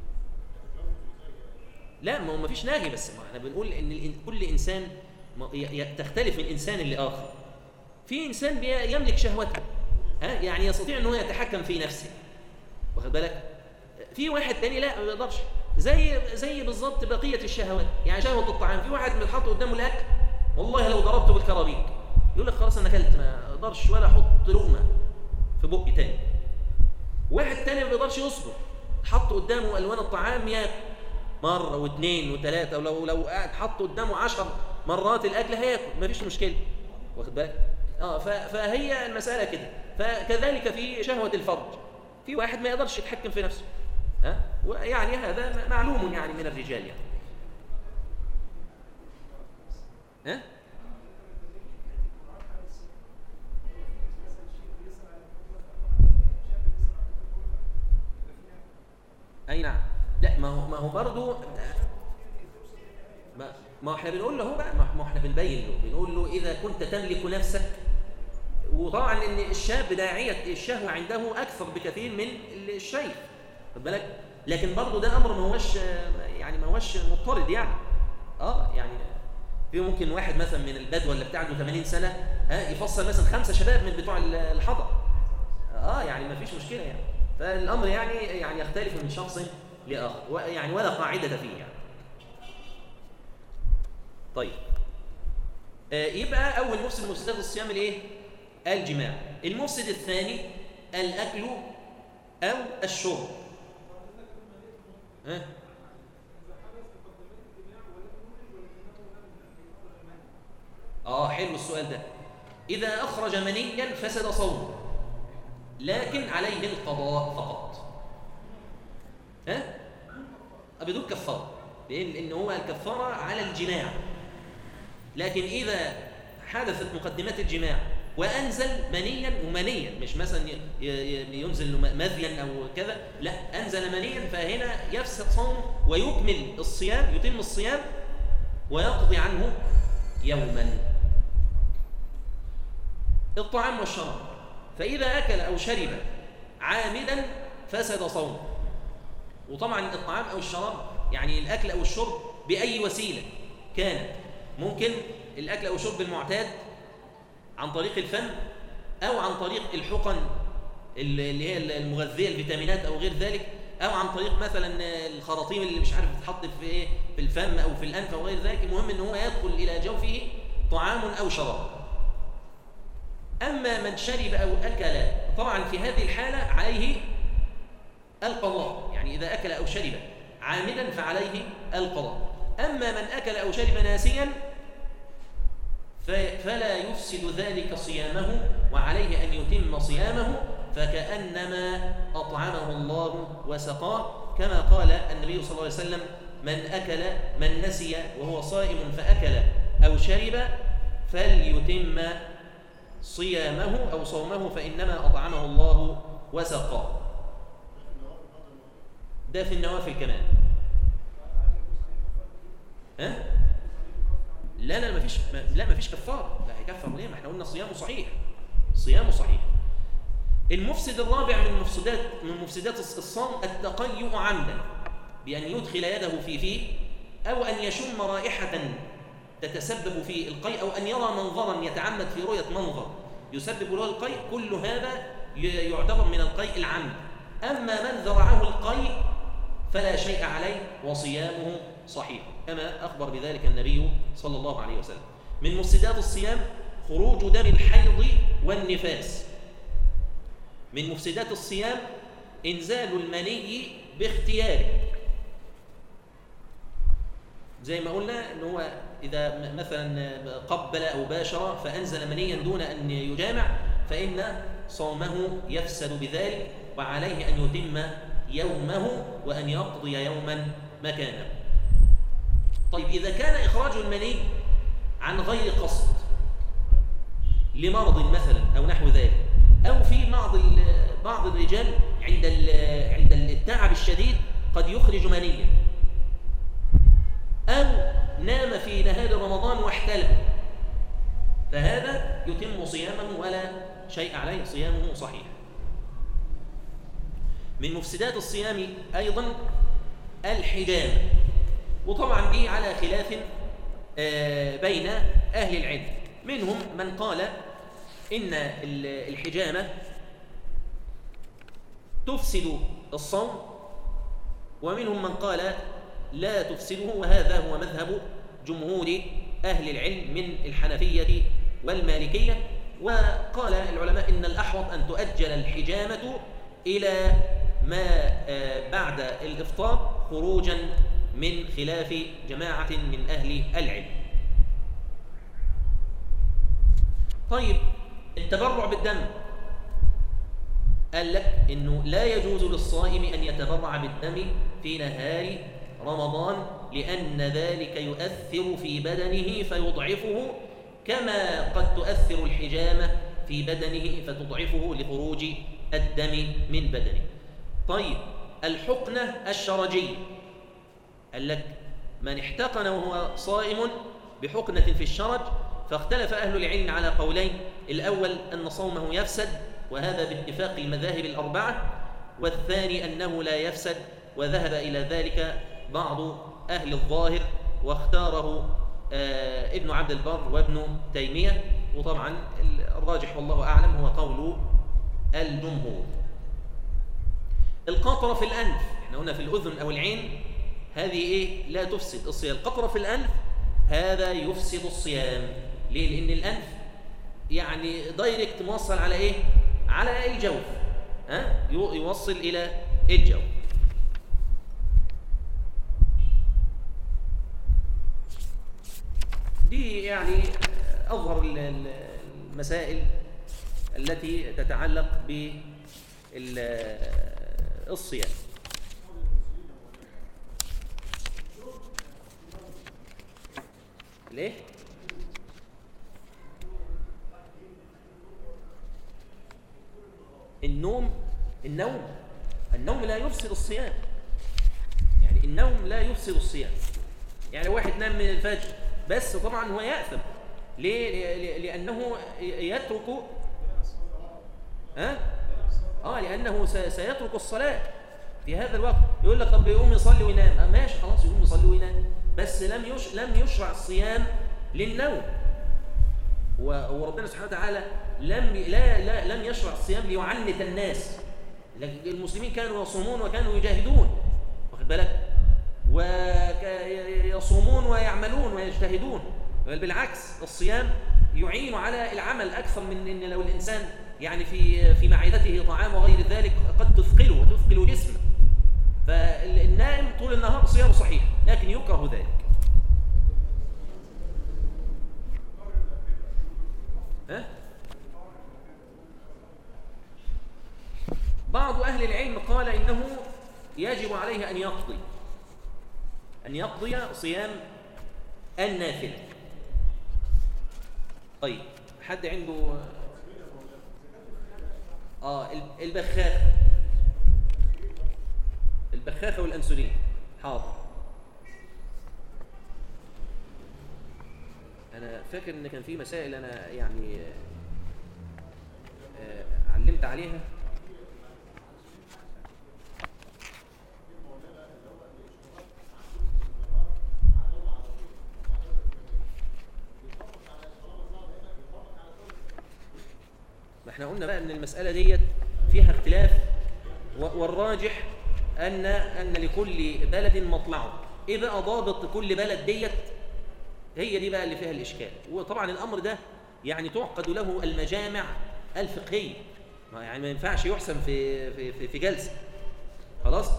لا، ما هو ما فيش ناهي، بس ما احنا بنقول ان كل انسان تختلف من انسان لاخر. في انسان يملك شهوته، يعني يستطيع انه يتحكم في نفسه، واخد بالك؟ في واحد تاني لا، ما بيقدرش، زي بالظبط بقيه الشهوات. يعني شهوه الطعام، في واحد بيتحط قدامه الاكل والله لو ضربته بالكرابيك يقول لك خلاص انا اكلت، ما اقدرش ولا احط لقمه في بقي تاني. واحد تاني ما بيقدرش يصبر، حط قدامه الوان الطعام ياكل مره واثنين وثلاثه، ولو قاعد حط قدامه 10 مرات الاكل هياكل، ما فيش مشكله، واخد بالك؟ فهي المساله كده. فكذلك في شهوه الفرج، في واحد ما يقدرش يتحكم في نفسه، يعني هذا معلوم يعني من الرجال يعني. اي نعم. لا، ما هو برضه ما احنا بنقول له هو بقى، ما احنا بنبين له، بنقول له اذا كنت تملك نفسك. وطبعا ان الشاب داعيه الشهوه عنده اكثر بكثير من الشيخ، خد بالك؟ لكن برضه ده امر ما هوش مضطرد يعني. يعني في ممكن واحد مثلا من البدو اللي بتاع عنده 80 سنه يفصل مثلا 5 شباب من بتوع الحضر، يعني ما فيش مشكله يعني. فالامر يعني يختلف من شخص لاخر، يعني ولا قاعده فيه يعني. طيب يبقى اول مفسد من مفسدات الصيام الايه؟ الجماع. المفسد الثاني الاكل او الشرب. حلو السؤال ده. اذا اخرج منيا فسد صومه، لكن عليه القضاء فقط. بدون كفاره. لأن هو الكفارة على الجماع. لكن إذا حدثت مقدمات الجماع وأنزل منيا ومنيا، مش مثلا ينزل مذيا أو كذا، لا، أنزل منيا، فهنا يفسد صومه ويكمل الصيام، يتم الصيام ويقضي عنه يوما. الطعام والشراب، فإذا أكل أو شرب عامدا فسد صومه. وطبعا الطعام أو الشراب يعني الأكل أو الشرب بأي وسيلة كانت، ممكن الأكل أو الشرب المعتاد عن طريق الفم، أو عن طريق الحقن اللي هي المغذية الفيتامينات أو غير ذلك، أو عن طريق مثلا الخراطيم اللي مش عارف تتحط في الفم أو في الأنف أو غير ذلك. المهم أن هو يدخل إلى جوفه طعام أو شراب. أما من شرب أو أكل، طبعا في هذه الحالة عليه القضاء، يعني إذا أكل أو شرب عامدا فعليه القضاء. أما من أكل أو شرب ناسيا فلا يفسد ذلك صيامه، وعليه أن يتم صيامه، فكأنما أطعمه الله وسقاه، كما قال النبي صلى الله عليه وسلم: من نسي وهو صائم فأكل أو شرب فليتم صيامه أو صومه، فإنما أطعمه الله وسقاه. ده في النوافل كمان. ها؟ لا ما فيش كفاره. لا هيكفر ليه؟ ما احنا قلنا صيامه صحيح. المفسد الرابع من مفسدات الصوم التقيؤ عمدا، بأن يدخل يده في فيه، أو أن يشم رائحة تتسبب في القيء، أو أن يرى منظرا يتعمد في رؤية منظر يسبب له القيء. كل هذا يعتبر من القيء العمد. أما من ذرعه القيء فلا شيء عليه وصيامه صحيح، كما أخبر بذلك النبي صلى الله عليه وسلم. من مفسدات الصيام خروج دم الحيض والنفاس. من مفسدات الصيام إنزال المني باختياره، زي ما قلنا إن هو إذا مثلا قبل أو باشر فأنزل منيا دون أن يجامع، فإن صومه يفسد بذلك، وعليه أن يتم يومه وأن يقضي يوما مكانه. طيب إذا كان إخراج المني عن غير قصد، لمرض مثلا أو نحو ذلك، أو في بعض الرجال عند التعب الشديد قد يخرج منيا، أو نام في نهار رمضان واحتلم، فهذا يتم صيامه ولا شيء عليه، صيامه صحيح. من مفسدات الصيام أيضا الحجامة، وطبعا دي على خلاف بين أهل العلم. منهم من قال إن الحجامة تفسد الصوم، ومنهم من قال لا تفسده، وهذا هو مذهب جمهور أهل العلم من الحنفية والمالكية. وقال العلماء إن الأحوط أن تؤجل الحجامة إلى ما بعد الإفطار، خروجا من خلاف جماعة من أهل العلم. طيب التبرع بالدم، قال لك إنه لا يجوز للصائم أن يتبرع بالدم في نهار رمضان، لأن ذلك يؤثر في بدنه فيضعفه، كما قد تؤثر الحجامة في بدنه فتضعفه لخروج الدم من بدنه. طيب الحقنة الشرجية، قال لك من احتقن وهو صائم بحقنة في الشرج، فاختلف أهل العلم على قولين: الأول أن صومه يفسد، وهذا باتفاق المذاهب الأربعة، والثاني أنه لا يفسد، وذهب إلى ذلك بعض أهل الظاهر، واختاره ابن عبد البر وابن تيمية، وطبعا الراجح والله أعلم هو قول الجمهور. القطرة في الأنف، احنا قلنا في الأذن أو العين هذه لا تفسد الصيام. القطرة في الأنف هذا يفسد الصيام. ليه؟ لأن الأنف يعني دايركت موصل على على الجوف، يوصل إلى الجوف. دي يعني أظهر المسائل التي تتعلق بالصيام. ليه؟ النوم لا يفسد الصيام. يعني النوم لا يفسد الصيام. يعني واحد نام من الفجر بس طبعا هو يأثم. ليه؟ لأنه يترك لأنه سيترك الصلاة في هذا الوقت. يقول لك طب يقوم يصلي وينام. ماشي خلاص يقوم يصلي وينام، بس لم يشرع الصيام للنوم. وربنا سبحانه وتعالى لم يشرع الصيام ليعنت الناس. المسلمين كانوا يصومون وكانوا يجاهدون، واخد بالك، ويصومون ويعملون ويجتهدون. بل بالعكس الصيام يعين على العمل أكثر من إن لو الإنسان يعني في معدته طعام وغير ذلك قد تثقله وتثقل جسمه. فالنائم طول النهار صيامه صحيح، لكن يكره ذلك. بعض أهل العلم قال إنه يجب عليه أن يقضي صيام النافلة. طيب حد عنده البخاخة والأنسولين. حاضر. أنا فاكر إن كان في مسائل أنا يعني علمت عليها. احنا قلنا بقى ان المسألة ديت فيها اختلاف، والراجح ان لكل بلد مطلعه. ايه بقى ضابط كل بلد ديت؟ هي دي بقى اللي فيها الاشكال. وطبعا الامر ده يعني تعقد له المجامع الفقهية، يعني ما ينفعش يحسم في جلسة. خلاص.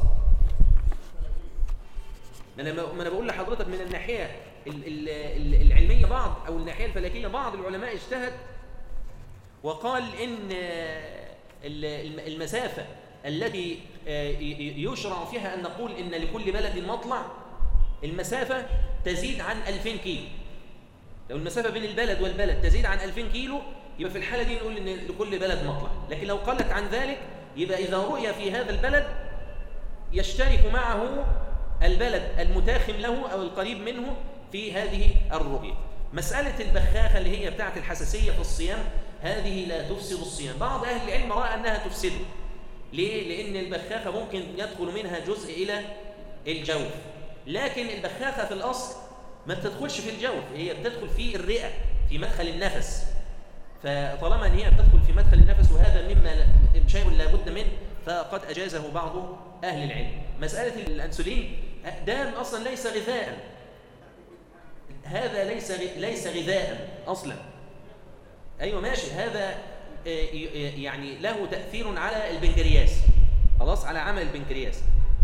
ما انا بقول لحضرتك من الناحية العلمية او الناحية الفلكية بعض العلماء اجتهد وقال إن المسافة التي يشرع فيها أن نقول إن لكل بلد مطلع، المسافة تزيد عن 2000 كيلو. لو المسافة بين البلد والبلد تزيد عن 2000 كيلو يبقى في الحالة دي نقول إن لكل بلد مطلع. لكن لو قلت عن ذلك يبقى إذا رؤي في هذا البلد يشترك معه البلد المتاخم له أو القريب منه في هذه الرؤية. مسألة البخاخة اللي هي بتاعة الحساسية في الصيام هذه لا تفسد الصيام. بعض أهل العلم رأى أنها تفسده. ليه؟ لأن البخاخة ممكن يدخل منها جزء إلى الجوف، لكن البخاخة في الأصل ما بتدخلش في الجوف، هي بتدخل في الرئة في مدخل النفس. فطالما أن هي بتدخل في مدخل النفس وهذا مما شيء لا بد منه فقد أجازه بعض أهل العلم. مسألة الأنسولين ده أصلا ليس غذاء، هذا ليس غذاء أصلا. أيوة ماشي، هذا يعني له تأثير على البنكرياس، خلاص، على عمل البنكرياس.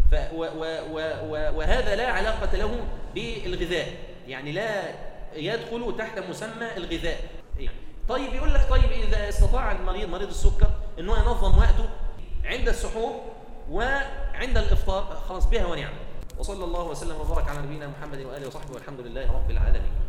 وهذا لا علاقة له بالغذاء، يعني لا يدخل تحت مسمى الغذاء. طيب يقول لك طيب إذا استطاع مريض السكر أنه ينظم وقته عند السحور وعند الإفطار خلاص بها ونعم. وصلى الله وسلم وبارك على نبينا محمد وآله وصحبه والحمد لله رب العالمين.